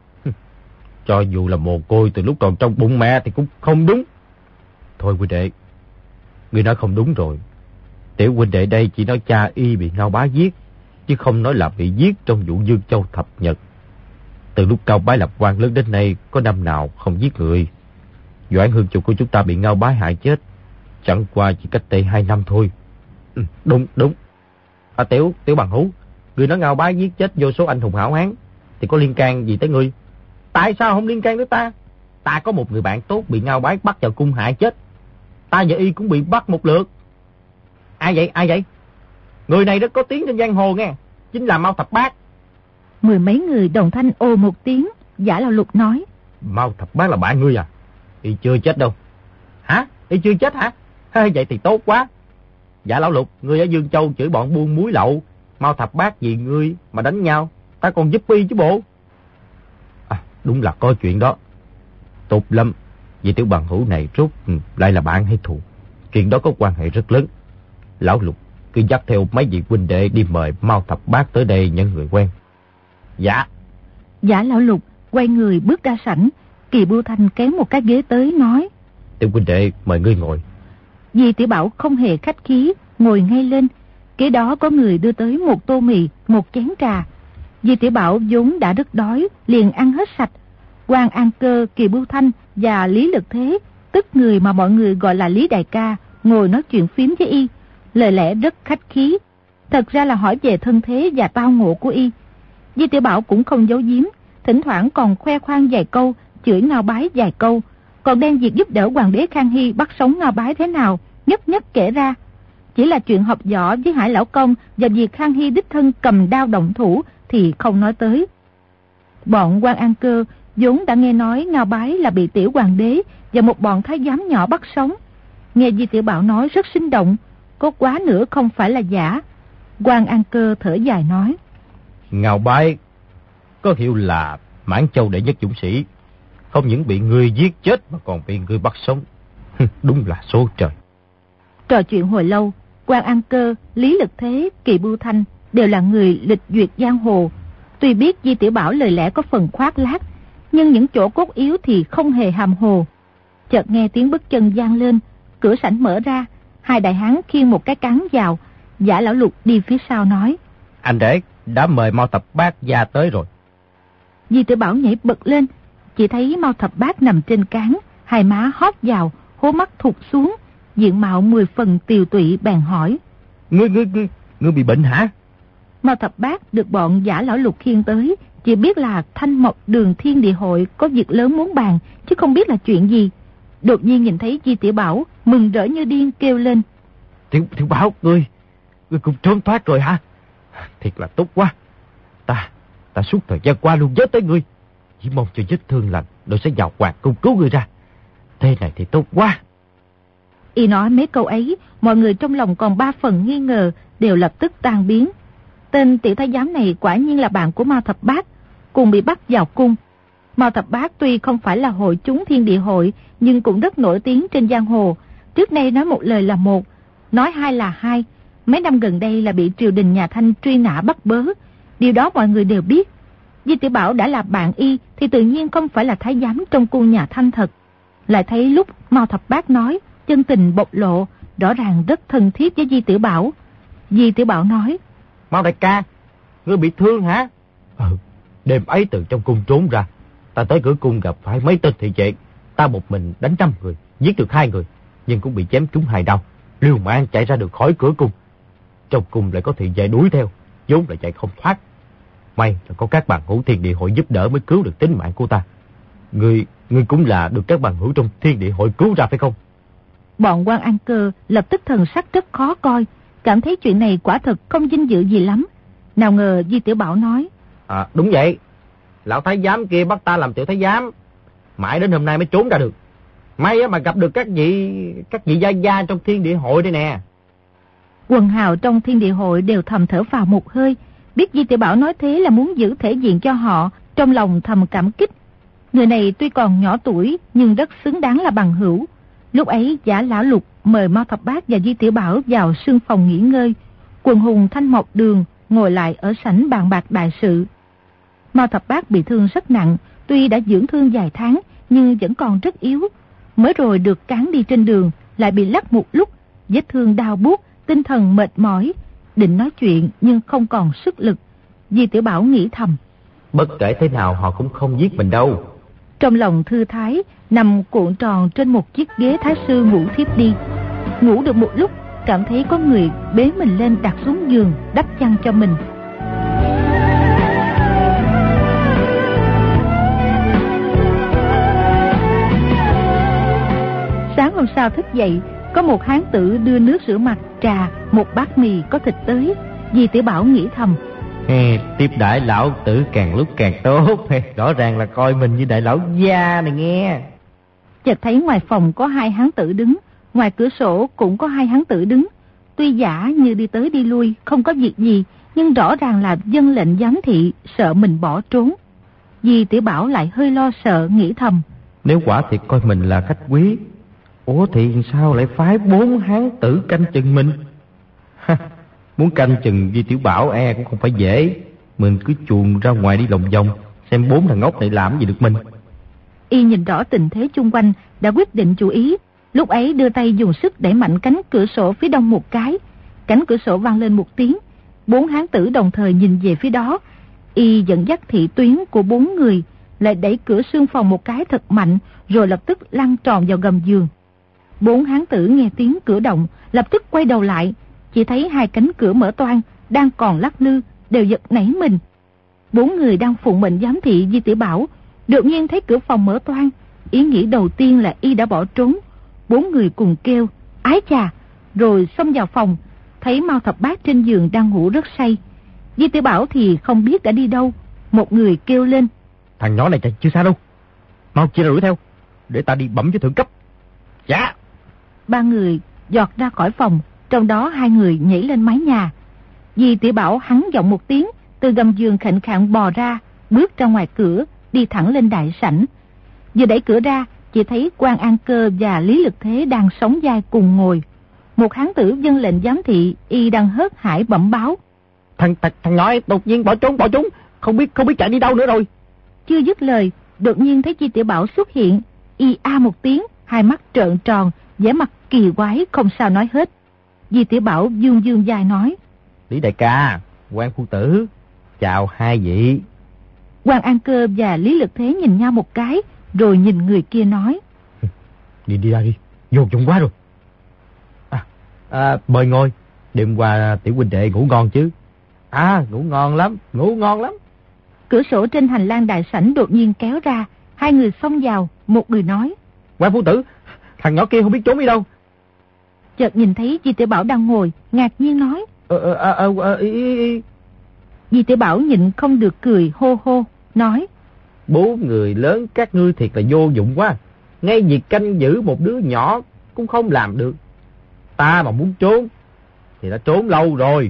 Cho dù là mồ côi từ lúc còn trong bụng mẹ thì cũng không đúng. Thôi huynh đệ, ngươi nói không đúng rồi. Tiểu huynh đệ đây chỉ nói cha Y bị Ngao Bái giết, chứ không nói là bị giết trong vụ Dương Châu thập nhật. Từ lúc Cao Bái lập quan lớn đến nay, có năm nào không giết người. Doãn hương chủ của chúng ta bị Ngao Bái hại chết, chẳng qua chỉ cách đây hai năm thôi. Ừ, đúng, đúng. À, tiểu, tiểu bằng hữu, người nói Ngao Bái giết chết vô số anh hùng hảo hán, thì có liên can gì tới ngươi? Tại sao không liên can tới ta? Ta có một người bạn tốt bị Ngao Bái bắt vào cung hại chết. Ta và y cũng bị bắt một lượt. Ai vậy? Ai vậy? Người này rất có tiếng trên giang hồ nghe, chính là Mao Thập Bát. Mười mấy người đồng thanh ồ một tiếng. Giả Lão Lục nói: Mao Thập Bát là bạn ngươi à? Y chưa chết đâu. Hả? Y chưa chết hả? Vậy thì tốt quá. Giả Lão Lục, ngươi ở Dương Châu chửi bọn buôn muối lậu, Mao Thập Bát vì ngươi mà đánh nhau, ta còn giúp y chứ bộ. À, đúng là có chuyện đó. Tốt lắm. Vì tiểu bằng hữu này rốt lại là bạn hay thù? Chuyện đó có quan hệ rất lớn. Lão Lục cứ dắt theo mấy vị huynh đệ đi mời Mao Thập Bát tới đây nhận người quen. Dạ. Giả Lão Lục quay người bước ra sảnh. Kỳ Bưu Thanh kéo một cái ghế tới nói: Tiểu huynh đệ, mời ngươi ngồi. Di Tiểu Bảo không hề khách khí, ngồi ngay lên. Kế đó có người đưa tới một tô mì, một chén trà. Di Tiểu Bảo vốn đã rất đói, liền ăn hết sạch. Quan An Cơ, Kỳ Bưu Thanh và Lý Lực Thế, tức người mà mọi người gọi là Lý Đại Ca, ngồi nói chuyện phím với y, lời lẽ rất khách khí. Thật ra là hỏi về thân thế và tao ngộ của y. Di Tiểu Bảo cũng không giấu giếm, thỉnh thoảng còn khoe khoang vài câu, chửi Ngao Bái vài câu, còn đem việc giúp đỡ hoàng đế Khang Hy bắt sống Ngao Bái thế nào nhất nhất kể ra. Chỉ là chuyện học võ với Hải Lão Công và việc Khang Hy đích thân cầm đao động thủ thì không nói tới. Bọn Quan An Cơ vốn đã nghe nói Ngao Bái là bị tiểu hoàng đế và một bọn thái giám nhỏ bắt sống. Nghe Di Tiểu Bảo nói rất sinh động, có quá nữa không phải là giả. Quan An Cơ thở dài nói: Ngao Bái có hiệu là Mãn Châu đệ nhất dũng sĩ, không những bị ngươi giết chết mà còn bị ngươi bắt sống. Đúng là số trời. Trò chuyện hồi lâu, Quan An Cơ, Lý Lực Thế, Kỳ Bưu Thanh đều là người lịch duyệt giang hồ. Tuy biết Di Tiểu Bảo lời lẽ có phần khoác lác, nhưng những chỗ cốt yếu thì không hề hàm hồ. Chợt nghe tiếng bước chân vang lên, cửa sảnh mở ra, hai đại hán khiêng một cái cán vào. Giả Lão Lục đi phía sau nói: Anh rể đã mời Mao Thập Bát gia tới rồi. Di Tiểu Bảo nhảy bật lên, chỉ thấy Mao Thập Bát nằm trên cán, hai má hóp vào, hố mắt thụt xuống, diện mạo mười phần tiều tụy, bèn hỏi: Ngươi, ngươi, ngươi, ngươi bị bệnh hả? Mao Thập Bát được bọn Giả Lão Lục khiêng tới, chỉ biết là Thanh Mộc Đường Thiên Địa Hội có việc lớn muốn bàn, chứ không biết là chuyện gì. Đột nhiên nhìn thấy Di Tiểu Bảo, mừng rỡ như điên kêu lên: Tiểu, Tiểu Bảo, ngươi, ngươi cũng trốn thoát rồi hả? Thiệt là tốt quá. Ta, ta suốt thời gian qua luôn nhớ tới ngươi, chỉ mong cho vết thương lành, rồi sẽ vào hoàng cung cứu ngươi ra. Thế này thì tốt quá. Y nói mấy câu ấy, mọi người trong lòng còn ba phần nghi ngờ đều lập tức tan biến. Tên tiểu thái giám này quả nhiên là bạn của Mao Thập Bát, cùng bị bắt vào cung. Mao Thập Bát tuy không phải là hội chúng Thiên Địa Hội, nhưng cũng rất nổi tiếng trên giang hồ. Trước nay nói một lời là một, nói hai là hai. Mấy năm gần đây là bị triều đình nhà Thanh truy nã bắt bớ, điều đó mọi người đều biết. Di Tiểu Bảo đã là bạn y thì tự nhiên không phải là thái giám trong cung nhà Thanh thật. Lại thấy lúc Mao Thập Bát nói, chân tình bộc lộ, rõ ràng rất thân thiết với Di Tiểu Bảo. Di Tiểu Bảo nói: Mao đại ca, ngươi bị thương hả? Ừ, đêm ấy từ trong cung trốn ra, ta tới cửa cung gặp phải mấy tên thị vệ, ta một mình đánh trăm người, giết được hai người, nhưng cũng bị chém trúng hai đau, liều mạng chạy ra được khỏi cửa cung. Trong cung lại có thị vệ đuổi theo, vốn là chạy không thoát. May là có các bạn hữu Thiên Địa Hội giúp đỡ mới cứu được tính mạng của ta. Ngươi, ngươi cũng là được các bạn hữu trong Thiên Địa Hội cứu ra phải không? Bọn Quan An Cơ lập tức thần sắc rất khó coi, cảm thấy chuyện này quả thật không vinh dự gì lắm. Nào ngờ Di Tiểu Bảo nói: À đúng vậy, lão thái giám kia bắt ta làm tiểu thái giám, mãi đến hôm nay mới trốn ra được. May mà gặp được các vị các vị gia gia trong Thiên Địa Hội đây nè. Quần hào trong Thiên Địa Hội đều thầm thở vào một hơi, biết Di Tiểu Bảo nói thế là muốn giữ thể diện cho họ, trong lòng thầm cảm kích. Người này tuy còn nhỏ tuổi nhưng rất xứng đáng là bằng hữu. Lúc ấy Giả Lão Lục mời Mao Thập Bát và Di Tiểu Bảo vào sương phòng nghỉ ngơi. Quần hùng Thanh Mộc Đường ngồi lại ở sảnh bàn bạc đại sự. Mao Thập Bát bị thương rất nặng, tuy đã dưỡng thương vài tháng nhưng vẫn còn rất yếu. Mới rồi được cán đi trên đường, lại bị lắc một lúc, vết thương đau buốt, tinh thần mệt mỏi, định nói chuyện nhưng không còn sức lực. Di Tiểu Bảo nghĩ thầm: Bất kể thế nào họ cũng không giết mình đâu. Trong lòng thư thái, nằm cuộn tròn trên một chiếc ghế thái sư ngủ thiếp đi. Ngủ được một lúc, cảm thấy có người bế mình lên đặt xuống giường, đắp chăn cho mình. hôm sau thức dậy, có một hán tử đưa nước rửa mặt, trà, một bát mì có thịt tới. Di Tiểu Bảo nghĩ thầm: Hey, tiếp đãi lão tử càng lúc càng tốt. Hey, rõ ràng là coi mình như đại lão gia này nghe. Chợt thấy ngoài phòng có hai hán tử đứng, ngoài cửa sổ cũng có hai hán tử đứng. Tuy giả như đi tới đi lui, không có việc gì, nhưng rõ ràng là dân lệnh giám thị, sợ mình bỏ trốn. Di Tiểu Bảo lại hơi lo sợ, nghĩ thầm: Nếu quả thiệt coi mình là khách quý, ủa thì sao lại phái bốn hán tử canh chừng mình? Muốn canh chừng Di Tiểu Bảo e cũng không phải dễ. Mình cứ chuồn ra ngoài đi lòng vòng, xem bốn thằng ngốc này làm gì được mình. Y nhìn rõ tình thế chung quanh, đã quyết định chủ ý. Lúc ấy đưa tay dùng sức đẩy mạnh cánh cửa sổ phía đông một cái. Cánh cửa sổ vang lên một tiếng. Bốn hán tử đồng thời nhìn về phía đó. Y dẫn dắt thị tuyến của bốn người, lại đẩy cửa sương phòng một cái thật mạnh, rồi lập tức lăn tròn vào gầm giường. Bốn hán tử nghe tiếng cửa động, lập tức quay đầu lại, chỉ thấy hai cánh cửa mở toang, đang còn lắc lư, đều giật nảy mình. Bốn người đang phụng mệnh giám thị Di Tiểu Bảo, đột nhiên thấy cửa phòng mở toang, ý nghĩ đầu tiên là y đã bỏ trốn. Bốn người cùng kêu ái chà, rồi xông vào phòng, thấy Mao Thập Bát trên giường đang ngủ rất say. Di Tiểu Bảo thì không biết đã đi đâu. Một người kêu lên: Thằng nhỏ này chạy chưa xa đâu, mau chia ra đuổi theo, để ta đi bẩm với thượng cấp. Dạ. Ba người giọt ra khỏi phòng, trong đó hai người nhảy lên mái nhà. Di Tiểu Bảo hắn giọng một tiếng, từ gầm giường khệnh khạng bò ra, bước ra ngoài cửa, đi thẳng lên đại sảnh. Vừa đẩy cửa ra, chỉ thấy Quan An Cơ và Lý Lực Thế đang sóng vai cùng ngồi. Một hán tử dân lệnh giám thị, y đang hớt hải bẩm báo: Thằng thằng, thằng nhỏ đột nhiên bỏ trốn bỏ trốn, không biết không biết chạy đi đâu nữa rồi. Chưa dứt lời, đột nhiên thấy Di Tiểu Bảo xuất hiện, y a một tiếng, hai mắt trợn tròn, vẻ mặt kỳ quái không sao nói hết. Di Tiểu Bảo dương dương dài nói: Lý đại ca, Quan phu tử, chào hai vị. Quan An Cơ và Lý Lực Thế nhìn nhau một cái, rồi nhìn người kia nói: Đi đi ra đi, vô dụng quá rồi. À, à, mời ngồi. Đêm qua tiểu huynh đệ ngủ ngon chứ? À, ngủ ngon lắm, ngủ ngon lắm. Cửa sổ trên hành lang đại sảnh đột nhiên kéo ra, hai người xông vào. Một người nói: Quan phu tử, thằng nhỏ kia không biết trốn đi đâu. Chợt nhìn thấy Di Tiểu Bảo đang ngồi, ngạc nhiên nói: Ờ, ờ, ờ, ờ, ờ, ý, ý, ý. Di Tiểu Bảo nhịn không được cười hô hô, nói: Bốn người lớn các ngươi thiệt là vô dụng quá. Ngay việc canh giữ một đứa nhỏ cũng không làm được. Ta mà muốn trốn thì đã trốn lâu rồi.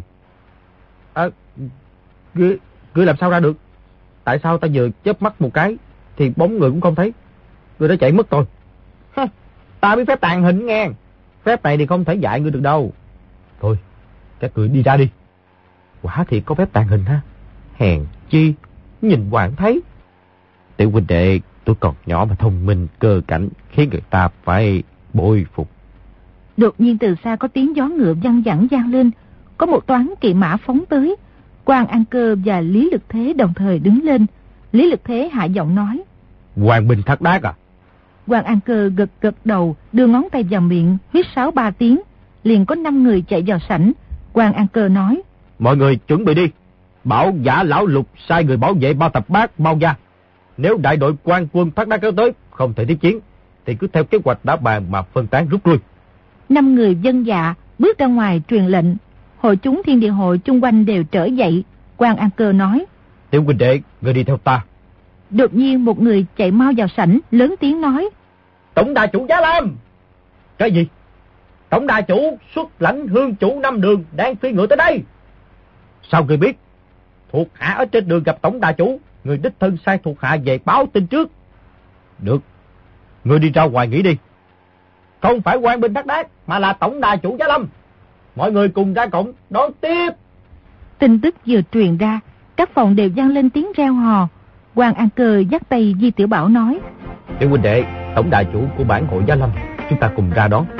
À, ngươi, ngươi làm sao ra được? Tại sao ta vừa chớp mắt một cái thì bóng người cũng không thấy? Ngươi đã chạy mất rồi. Ha, ta biết phép tàng hình nghe. Phép này thì không thể dạy ngươi được đâu. Thôi, các ngươi đi ra đi. Quả thiệt có phép tàng hình ha. Hèn chi, nhìn hoàng thấy. Tiểu huynh đệ tôi còn nhỏ mà thông minh cơ cảnh, khiến người ta phải bội phục. Đột nhiên từ xa có tiếng gió ngựa văng vẳng vang lên, có một toán kỵ mã phóng tới. Quan An Cơ và Lý Lực Thế đồng thời đứng lên. Lý Lực Thế hạ giọng nói: Hoàng binh Thác Đác à? Quan An Cơ gật gật đầu, đưa ngón tay vào miệng, huýt sáo ba tiếng, liền có năm người chạy vào sảnh. Quan An Cơ nói: Mọi người chuẩn bị đi, bảo giả lão Lục sai người bảo vệ Mao Thập Bát mau ra. Nếu đại đội quan quân Thác Đác kéo tới không thể tiếp chiến, thì cứ theo kế hoạch đã bàn mà phân tán rút lui. Năm người dân dạ bước ra ngoài truyền lệnh. Hội chúng Thiên Địa Hội chung quanh đều trở dậy. Quan An Cơ nói: Tiểu huynh đệ, người đi theo ta. Đột nhiên một người chạy mau vào sảnh, lớn tiếng nói: Tổng đà chủ Giá Lâm. Cái gì? Tổng đà chủ xuất lãnh hương chủ năm đường đang phi ngựa tới đây. Sao người biết? Thuộc hạ ở trên đường gặp tổng đà chủ, người đích thân sai thuộc hạ về báo tin trước. Được, người đi ra ngoài nghỉ đi. Không phải quan binh Thác Đác, mà là tổng đà chủ Giá Lâm. Mọi người cùng ra cổng đón tiếp. Tin tức vừa truyền ra, các phòng đều vang lên tiếng reo hò. Quan An Cơ dắt tay Di Tiểu Bảo nói: Tiểu huynh đệ, tổng đà chủ của bản hội Giá Lâm, chúng ta cùng ra đón.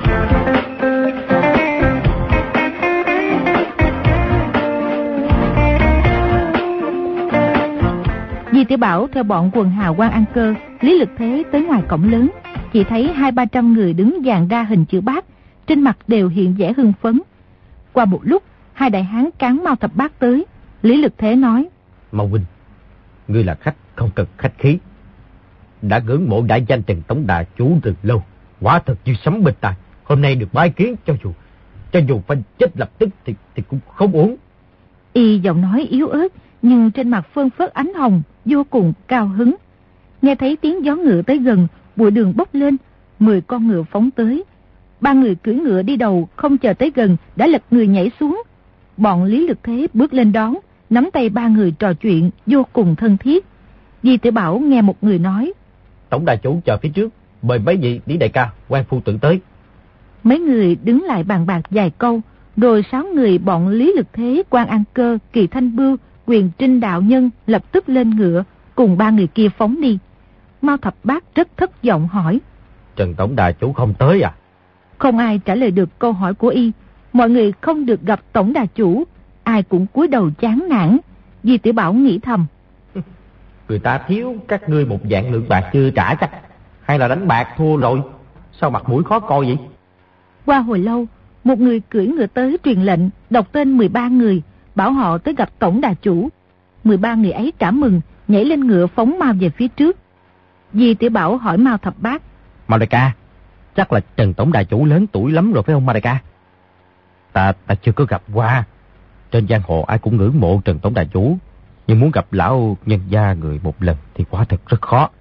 Di Tiểu Bảo theo bọn quần hào Quan An Cơ, Lý Lực Thế tới ngoài cổng lớn, chỉ thấy hai ba trăm người đứng dàn ra hình chữ bát, trên mặt đều hiện vẻ hưng phấn. Qua một lúc, hai đại hán cán Mao Thập Bát tới. Lý Lực Thế nói: Mao huynh, ngươi là khách không cần khách khí, đã ngưỡng mộ đại danh Trần tổng đà chủ từ lâu, Quả thật như sấm bên tai. Hôm nay được bái kiến, cho dù cho dù phải chết lập tức thì thì cũng không uổng. Y giọng nói yếu ớt, nhưng trên mặt phơn phớt ánh hồng, vô cùng cao hứng. Nghe thấy tiếng gió ngựa tới gần, bụi đường bốc lên, mười con ngựa phóng tới. Ba người cưỡi ngựa đi đầu, không chờ tới gần đã lật người nhảy xuống. Bọn Lý Lực Thế bước lên đón, nắm tay ba người trò chuyện vô cùng thân thiết. Di Tiểu Bảo nghe một người nói: Tổng đại chủ chờ phía trước, mời mấy vị Lý đại ca, quan phu tự tới. Mấy người đứng lại bàn bạc vài câu, rồi sáu người bọn Lý Lực Thế, Quan An Cơ, Kỳ Thanh Bưu, Quyền Trinh đạo nhân lập tức lên ngựa, cùng ba người kia phóng đi. Mao Thập Bát rất thất vọng hỏi: Trần tổng đại chủ không tới à? Không ai trả lời được câu hỏi của y. Mọi người không được gặp tổng đà chủ, ai cũng cúi đầu chán nản. Di Tiểu Bảo nghĩ thầm: Người ta thiếu các ngươi một vạn lượng bạc chưa trả chắc, hay là đánh bạc thua rồi? Sao mặt mũi khó coi vậy? Qua hồi lâu, một người cưỡi ngựa tới truyền lệnh, đọc tên mười ba người, bảo họ tới gặp tổng đà chủ. mười ba người ấy cảm mừng, nhảy lên ngựa phóng mau về phía trước. Di Tiểu Bảo hỏi Mao Thập Bát: Mao đại ca, chắc là Trần tổng đà chủ lớn tuổi lắm rồi phải không Mao đại ca? Ta ta chưa có gặp qua. Trên giang hồ ai cũng ngưỡng mộ Trần tổng đà chủ, nhưng muốn gặp lão nhân gia người một lần thì quả thật rất khó.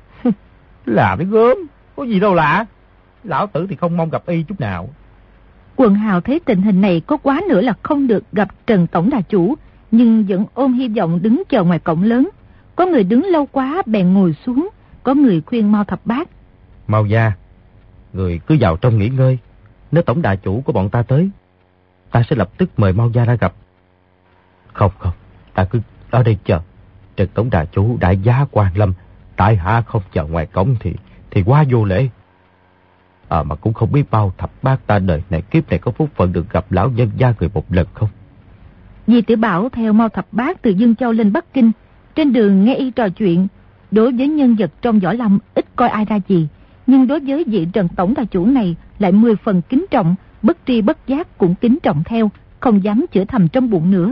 Là cái gớm, có gì đâu lạ. Lão tử thì không mong gặp y chút nào. Quần hào thấy tình hình này có quá nữa là không được gặp Trần tổng đà chủ, nhưng vẫn ôm hy vọng đứng chờ ngoài cổng lớn. Có người đứng lâu quá bèn ngồi xuống, có người khuyên Mao Thập Bát: Mao gia, người cứ vào trong nghỉ ngơi. Nếu tổng đà chủ của bọn ta tới, ta sẽ lập tức mời Mao gia ra gặp. Không không, ta cứ ở đây chờ. Trần tổng đà chủ đại giá quan lâm, tại hạ không chờ ngoài cổng thì thì quá vô lễ. À mà cũng không biết Mao Thập Bát ta đời này kiếp này có phúc phận được gặp lão nhân gia người một lần không? Di Tiểu Bảo theo Mao Thập Bát từ Dương Châu lên Bắc Kinh, trên đường nghe y trò chuyện. Đối với nhân vật trong võ lâm ít coi ai ra gì, nhưng đối với vị Trần tổng đà chủ này lại mười phần kính trọng, bất tri bất giác cũng kính trọng theo, không dám chửi thầm trong bụng nữa.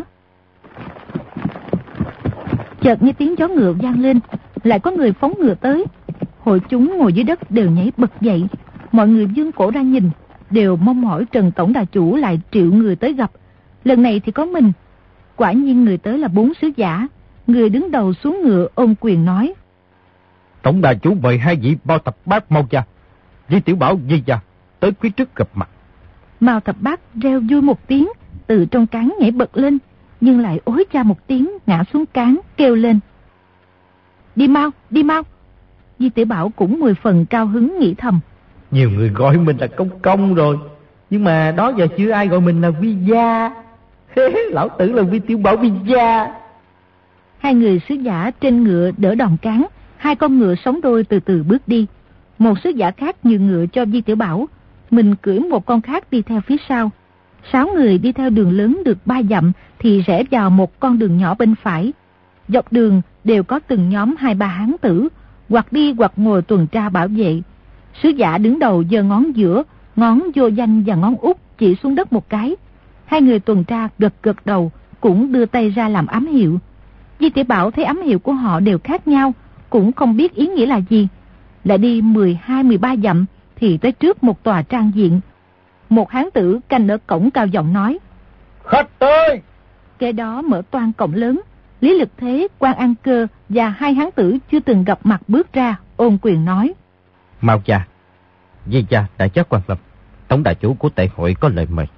Chợt nghe tiếng gió ngựa vang lên, lại có người phóng ngựa tới. Hội chúng ngồi dưới đất đều nhảy bật dậy, mọi người vươn cổ ra nhìn, đều mong mỏi Trần tổng đà chủ lại triệu người tới gặp. Lần này thì có mình. Quả nhiên người tới là bốn sứ giả. Người đứng đầu xuống ngựa ôm quyền nói: Tổng đà chủ mời hai vị Mao Thập Bát Mao gia, Di Tiểu Bảo Di gia tới phía trước gặp mặt. Mao Thập Bát reo vui một tiếng, từ trong cán nhảy bật lên, nhưng lại ối cha một tiếng ngã xuống cán, kêu lên: Đi mau, đi mau. Di Tiểu Bảo cũng mười phần cao hứng nghĩ thầm: Nhiều người gọi mình là Công Công rồi, nhưng mà đó giờ chưa ai gọi mình là Vi gia. Lão tử là Vi Tiểu Bảo Vi gia. Hai người sứ giả trên ngựa đỡ đòn cán, hai con ngựa sống đôi từ từ bước đi. Một sứ giả khác nhường ngựa cho Di Tiểu Bảo, mình cưỡi một con khác đi theo phía sau. Sáu người đi theo đường lớn được ba dặm thì rẽ vào một con đường nhỏ bên phải. Dọc đường đều có từng nhóm hai ba hán tử, hoặc đi hoặc ngồi tuần tra bảo vệ. Sứ giả đứng đầu giơ ngón giữa, ngón vô danh và ngón út chỉ xuống đất một cái. Hai người tuần tra gật gật đầu, cũng đưa tay ra làm ám hiệu. Di Tiểu Bảo thấy ám hiệu của họ đều khác nhau, cũng không biết ý nghĩa là gì. Lại đi mười hai mười ba dặm thì tới trước một tòa trang diện. Một hán tử canh ở cổng cao giọng nói: Khách tới. Kế đó mở toang cổng lớn. Lý Lực Thế, Quan An Cơ và hai hán tử chưa từng gặp mặt bước ra, ôn quyền nói: Mao gia, Di gia đại chất quan lâm, tổng đại chủ của tệ hội có lời mời.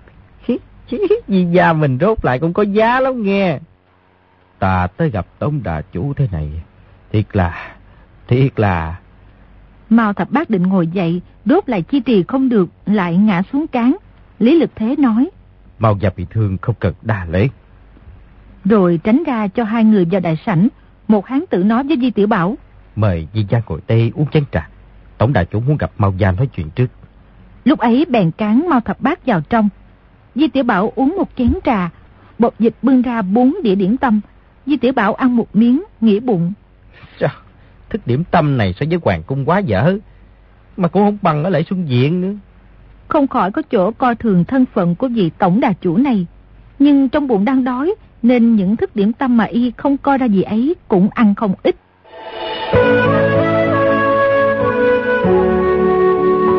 Di gia mình rốt lại cũng có giá lắm nghe. Ta tới gặp tổng đà chủ thế này, thiệt là, thiệt là... Mao Thập Bát định ngồi dậy, đốt lại chi trì không được, lại ngã xuống cán. Lý Lực Thế nói: Mao gia bị thương không cần đa lễ. Rồi tránh ra cho hai người vào đại sảnh. Một hán tử nói với Di Tiểu Bảo: Mời Di gia ngồi đây uống chén trà, tổng đại chủ muốn gặp Mao gia nói chuyện trước. Lúc ấy bèn cán Mao Thập Bát vào trong. Di Tiểu Bảo uống một chén trà, bột dịch bưng ra bốn đĩa điểm tâm. Di Tiểu Bảo ăn một miếng, nghĩ bụng: Sao, thức điểm tâm này so với hoàng cung quá dở, mà cũng không bằng ở lại Xuân Diện nữa. Không khỏi có chỗ coi thường thân phận của vị tổng đà chủ này. Nhưng trong bụng đang đói, nên những thức điểm tâm mà y không coi ra gì ấy cũng ăn không ít.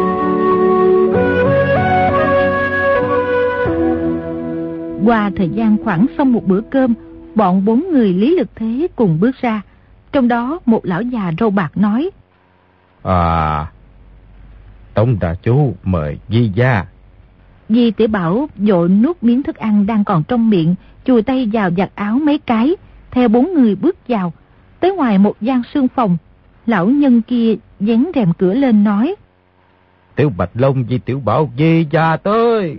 Qua thời gian khoảng xong một bữa cơm, bọn bốn người Lý Lực Thế cùng bước ra. Trong đó một lão già râu bạc nói: À, Tổng đà chủ mời Di gia. Di Tiểu Bảo vội nuốt miếng thức ăn đang còn trong miệng, chùi tay vào giặt áo mấy cái, theo bốn người bước vào. Tới ngoài một gian sương phòng, lão nhân kia vén rèm cửa lên nói: Tiểu Bạch Long Di Tiểu Bảo Di gia tới.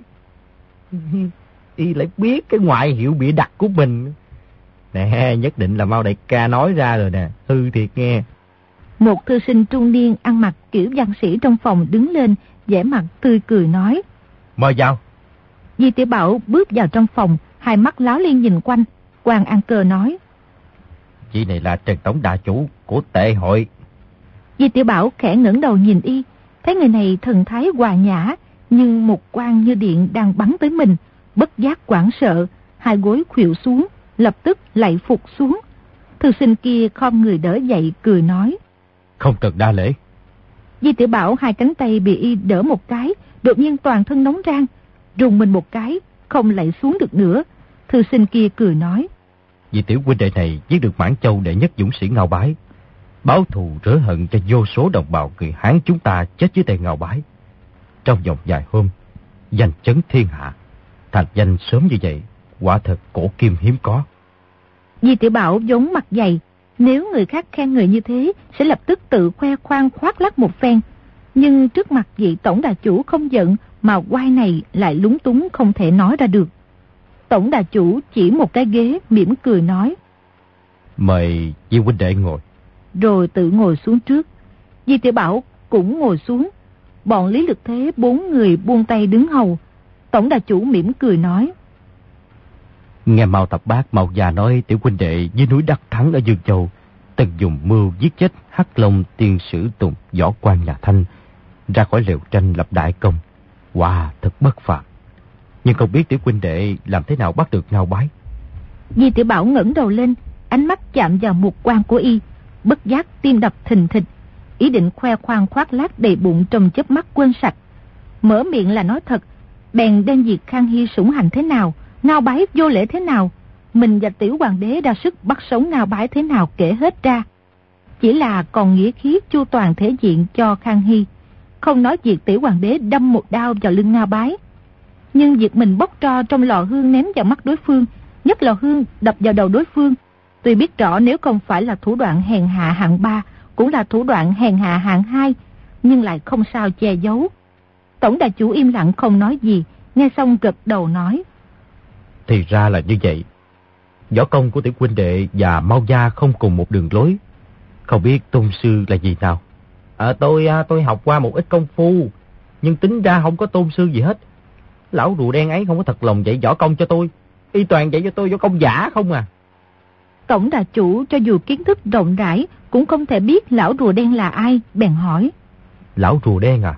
Y lại biết cái ngoại hiệu bịa đặt của mình. Nè, nhất định là Mao đại ca nói ra rồi nè, hư thiệt nghe. Một thư sinh trung niên ăn mặc kiểu văn sĩ trong phòng đứng lên, vẻ mặt tươi cười nói: Mời vào. Di Tiểu Bảo bước vào trong phòng, hai mắt láo liên nhìn quanh. Quan An Cơ nói: Chị này là Trần Tổng đà chủ của tệ hội. Di Tiểu Bảo khẽ ngẩng đầu nhìn y, thấy người này thần thái hòa nhã, nhưng một quang như điện đang bắn tới mình, bất giác hoảng sợ, hai gối khuỵu xuống, lập tức lạy phục xuống. Thư sinh kia khom người đỡ dậy, cười nói: Không cần đa lễ. Di Tiểu Bảo hai cánh tay bị y đỡ một cái, đột nhiên toàn thân nóng rang, rùng mình một cái, không lạy xuống được nữa. Thư sinh kia cười nói: Vì tiểu huynh đệ này giết được Mãn Châu đệ nhất dũng sĩ Ngao Bái, báo thù rửa hận cho vô số đồng bào người Hán chúng ta chết dưới tay Ngao Bái. Trong vòng vài hôm, danh chấn thiên hạ, thành danh sớm như vậy, quả thật cổ kim hiếm có. Di Tiểu Bảo vốn mặt dày, nếu người khác khen người như thế sẽ lập tức tự khoe khoang khoác lác một phen, nhưng trước mặt vị tổng đà chủ không giận mà quay này lại lúng túng không thể nói ra được. Tổng đà chủ chỉ một cái ghế mỉm cười nói: Mời Di huynh đệ ngồi. Rồi tự ngồi xuống trước. Di Tiểu Bảo cũng ngồi xuống. Bọn Lý Lực Thế bốn người buông tay đứng hầu. Tổng đà chủ mỉm cười nói: Nghe Mao Thập Bát Mao già nói tiểu huynh đệ dưới núi Đắc Thắng ở Dương Châu từng dùng mưu giết chết Hắc Long tiên sử Tùng võ quan nhà Thanh, ra khỏi lều tranh lập đại công. Wow, thật bất phàm. Nhưng không biết tiểu huynh đệ làm thế nào bắt được Ngao Bái. Di Tiểu Bảo ngẩng đầu lên, ánh mắt chạm vào mục quan của y, bất giác tim đập thình thịch, ý định khoe khoang khoác lác đầy bụng trong chớp mắt quên sạch. Mở miệng là nói thật, bèn đem việc Khang Hy sủng hành thế nào, Ngao Bái vô lễ thế nào, mình và tiểu hoàng đế ra sức bắt sống Ngao Bái thế nào kể hết ra. Chỉ là còn nghĩa khí chu toàn thể diện cho Khang Hy, không nói việc tiểu hoàng đế đâm một đao vào lưng Ngao Bái. Nhưng việc mình bốc tro trong lò hương ném vào mắt đối phương, nhấc lò hương đập vào đầu đối phương, tuy biết rõ nếu không phải là thủ đoạn hèn hạ hạng ba, cũng là thủ đoạn hèn hạ hạng hai, nhưng lại không sao che giấu. Tổng đà chủ im lặng không nói gì, nghe xong gật đầu nói: Thì ra là như vậy. Võ công của tiểu huynh đệ và Mao gia không cùng một đường lối. Không biết tôn sư là gì nào? À, tôi tôi học qua một ít công phu, nhưng tính ra không có tôn sư gì hết. Lão rùa đen ấy không có thật lòng dạy võ công cho tôi, y toàn dạy cho tôi võ công giả không à. Tổng đà chủ cho dù kiến thức rộng rãi cũng không thể biết lão rùa đen là ai, bèn hỏi: Lão rùa đen à?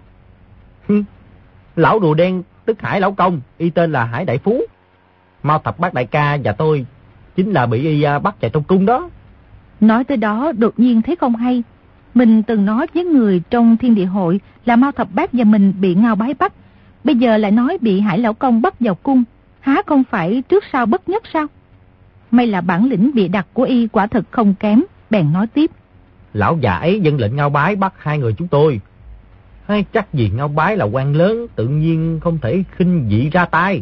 Lão rùa đen tức Hải Lão Công, y tên là Hải Đại Phú. Mao Thập Bát đại ca và tôi chính là bị y bắt chạy trong cung đó. Nói tới đó đột nhiên thấy không hay. Mình từng nói với người trong thiên địa hội là Mao Thập Bát và mình bị Ngao Bái bắt, bây giờ lại nói bị Hải Lão Công bắt vào cung, há không phải trước sau bất nhất sao? May là bản lĩnh bịa đặt của y quả thật không kém, bèn nói tiếp: Lão già ấy dân lệnh Ngao Bái bắt hai người chúng tôi. Hay chắc gì Ngao Bái là quan lớn, tự nhiên không thể khinh dị ra tay.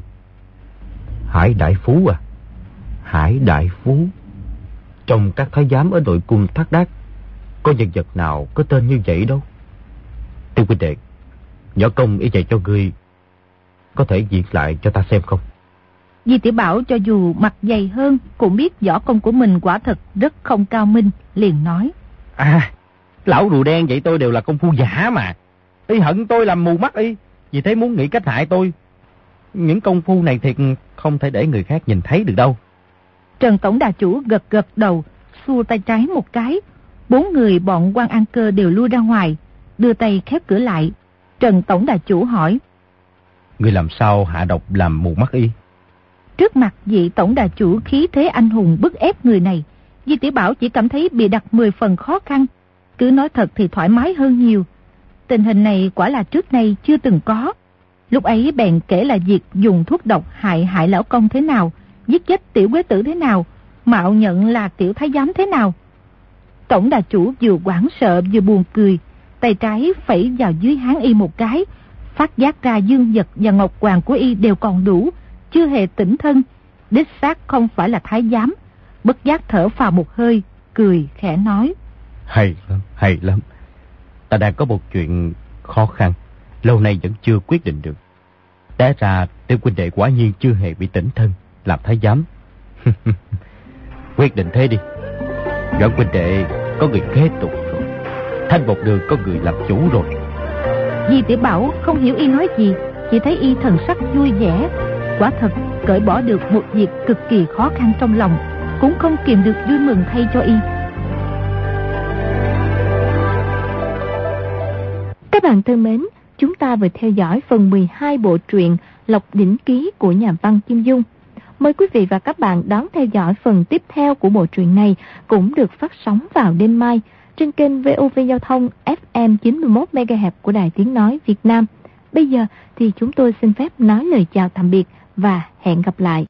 Hải Đại Phú à? Hải Đại Phú? Trong các thái giám ở nội cung Thác Đác, có nhân vật nào có tên như vậy đâu. Tiểu huynh đệ, võ công y dạy cho ngươi có thể diễn lại cho ta xem không? Di Tiểu Bảo cho dù mặt dày hơn cũng biết võ công của mình quả thật rất không cao minh, liền nói: À, lão rùa đen vậy tôi đều là công phu giả mà. Y hận tôi làm mù mắt y, vì thế muốn nghĩ cách hại tôi. Những công phu này thiệt không thể để người khác nhìn thấy được đâu. Trần tổng đà chủ gật gật đầu, xua tay trái một cái. Bốn người bọn Quan An Cơ đều lui ra ngoài, đưa tay khép cửa lại. Trần tổng đà chủ hỏi: Người làm sao hạ độc làm mù mắt y? Trước mặt vị tổng đà chủ khí thế anh hùng bức ép người này, Di Tiểu Bảo chỉ cảm thấy bị đặt mười phần khó khăn. Cứ nói thật thì thoải mái hơn nhiều. Tình hình này quả là trước nay chưa từng có. Lúc ấy bèn kể lại việc dùng thuốc độc hại hại lão công thế nào, giết chết tiểu quế tử thế nào, mạo nhận là tiểu thái giám thế nào. Tổng đà chủ vừa hoảng sợ vừa buồn cười, tay trái phẩy vào dưới háng y một cái, phát giác ra dương vật và ngọc hoàng của y đều còn đủ, chưa hề tỉnh thân, đích xác không phải là thái giám. Bất giác thở phào một hơi, cười khẽ nói: Hay lắm, hay lắm. Ta đang có một chuyện khó khăn, lâu nay vẫn chưa quyết định được. Té ra Tiêu huynh đệ quả nhiên chưa hề bị tỉnh thân làm thái giám. Quyết định thế đi. Doãn huynh đệ có người kế tục rồi, Thanh một đường có người làm chủ rồi. Di Tiểu Bảo không hiểu y nói gì, chỉ thấy y thần sắc vui vẻ. Quả thật cởi bỏ được một việc cực kỳ khó khăn trong lòng, cũng không kìm được vui mừng thay cho y. Các bạn thân mến, chúng ta vừa theo dõi phần mười hai bộ truyện Lộc Đỉnh Ký của nhà văn Kim Dung. Mời quý vị và các bạn đón theo dõi phần tiếp theo của bộ truyện này, cũng được phát sóng vào đêm mai trên kênh vê o vê Giao thông ép em chín mươi mốt mê ga héc của Đài Tiếng Nói Việt Nam. Bây giờ thì chúng tôi xin phép nói lời chào tạm biệt và hẹn gặp lại.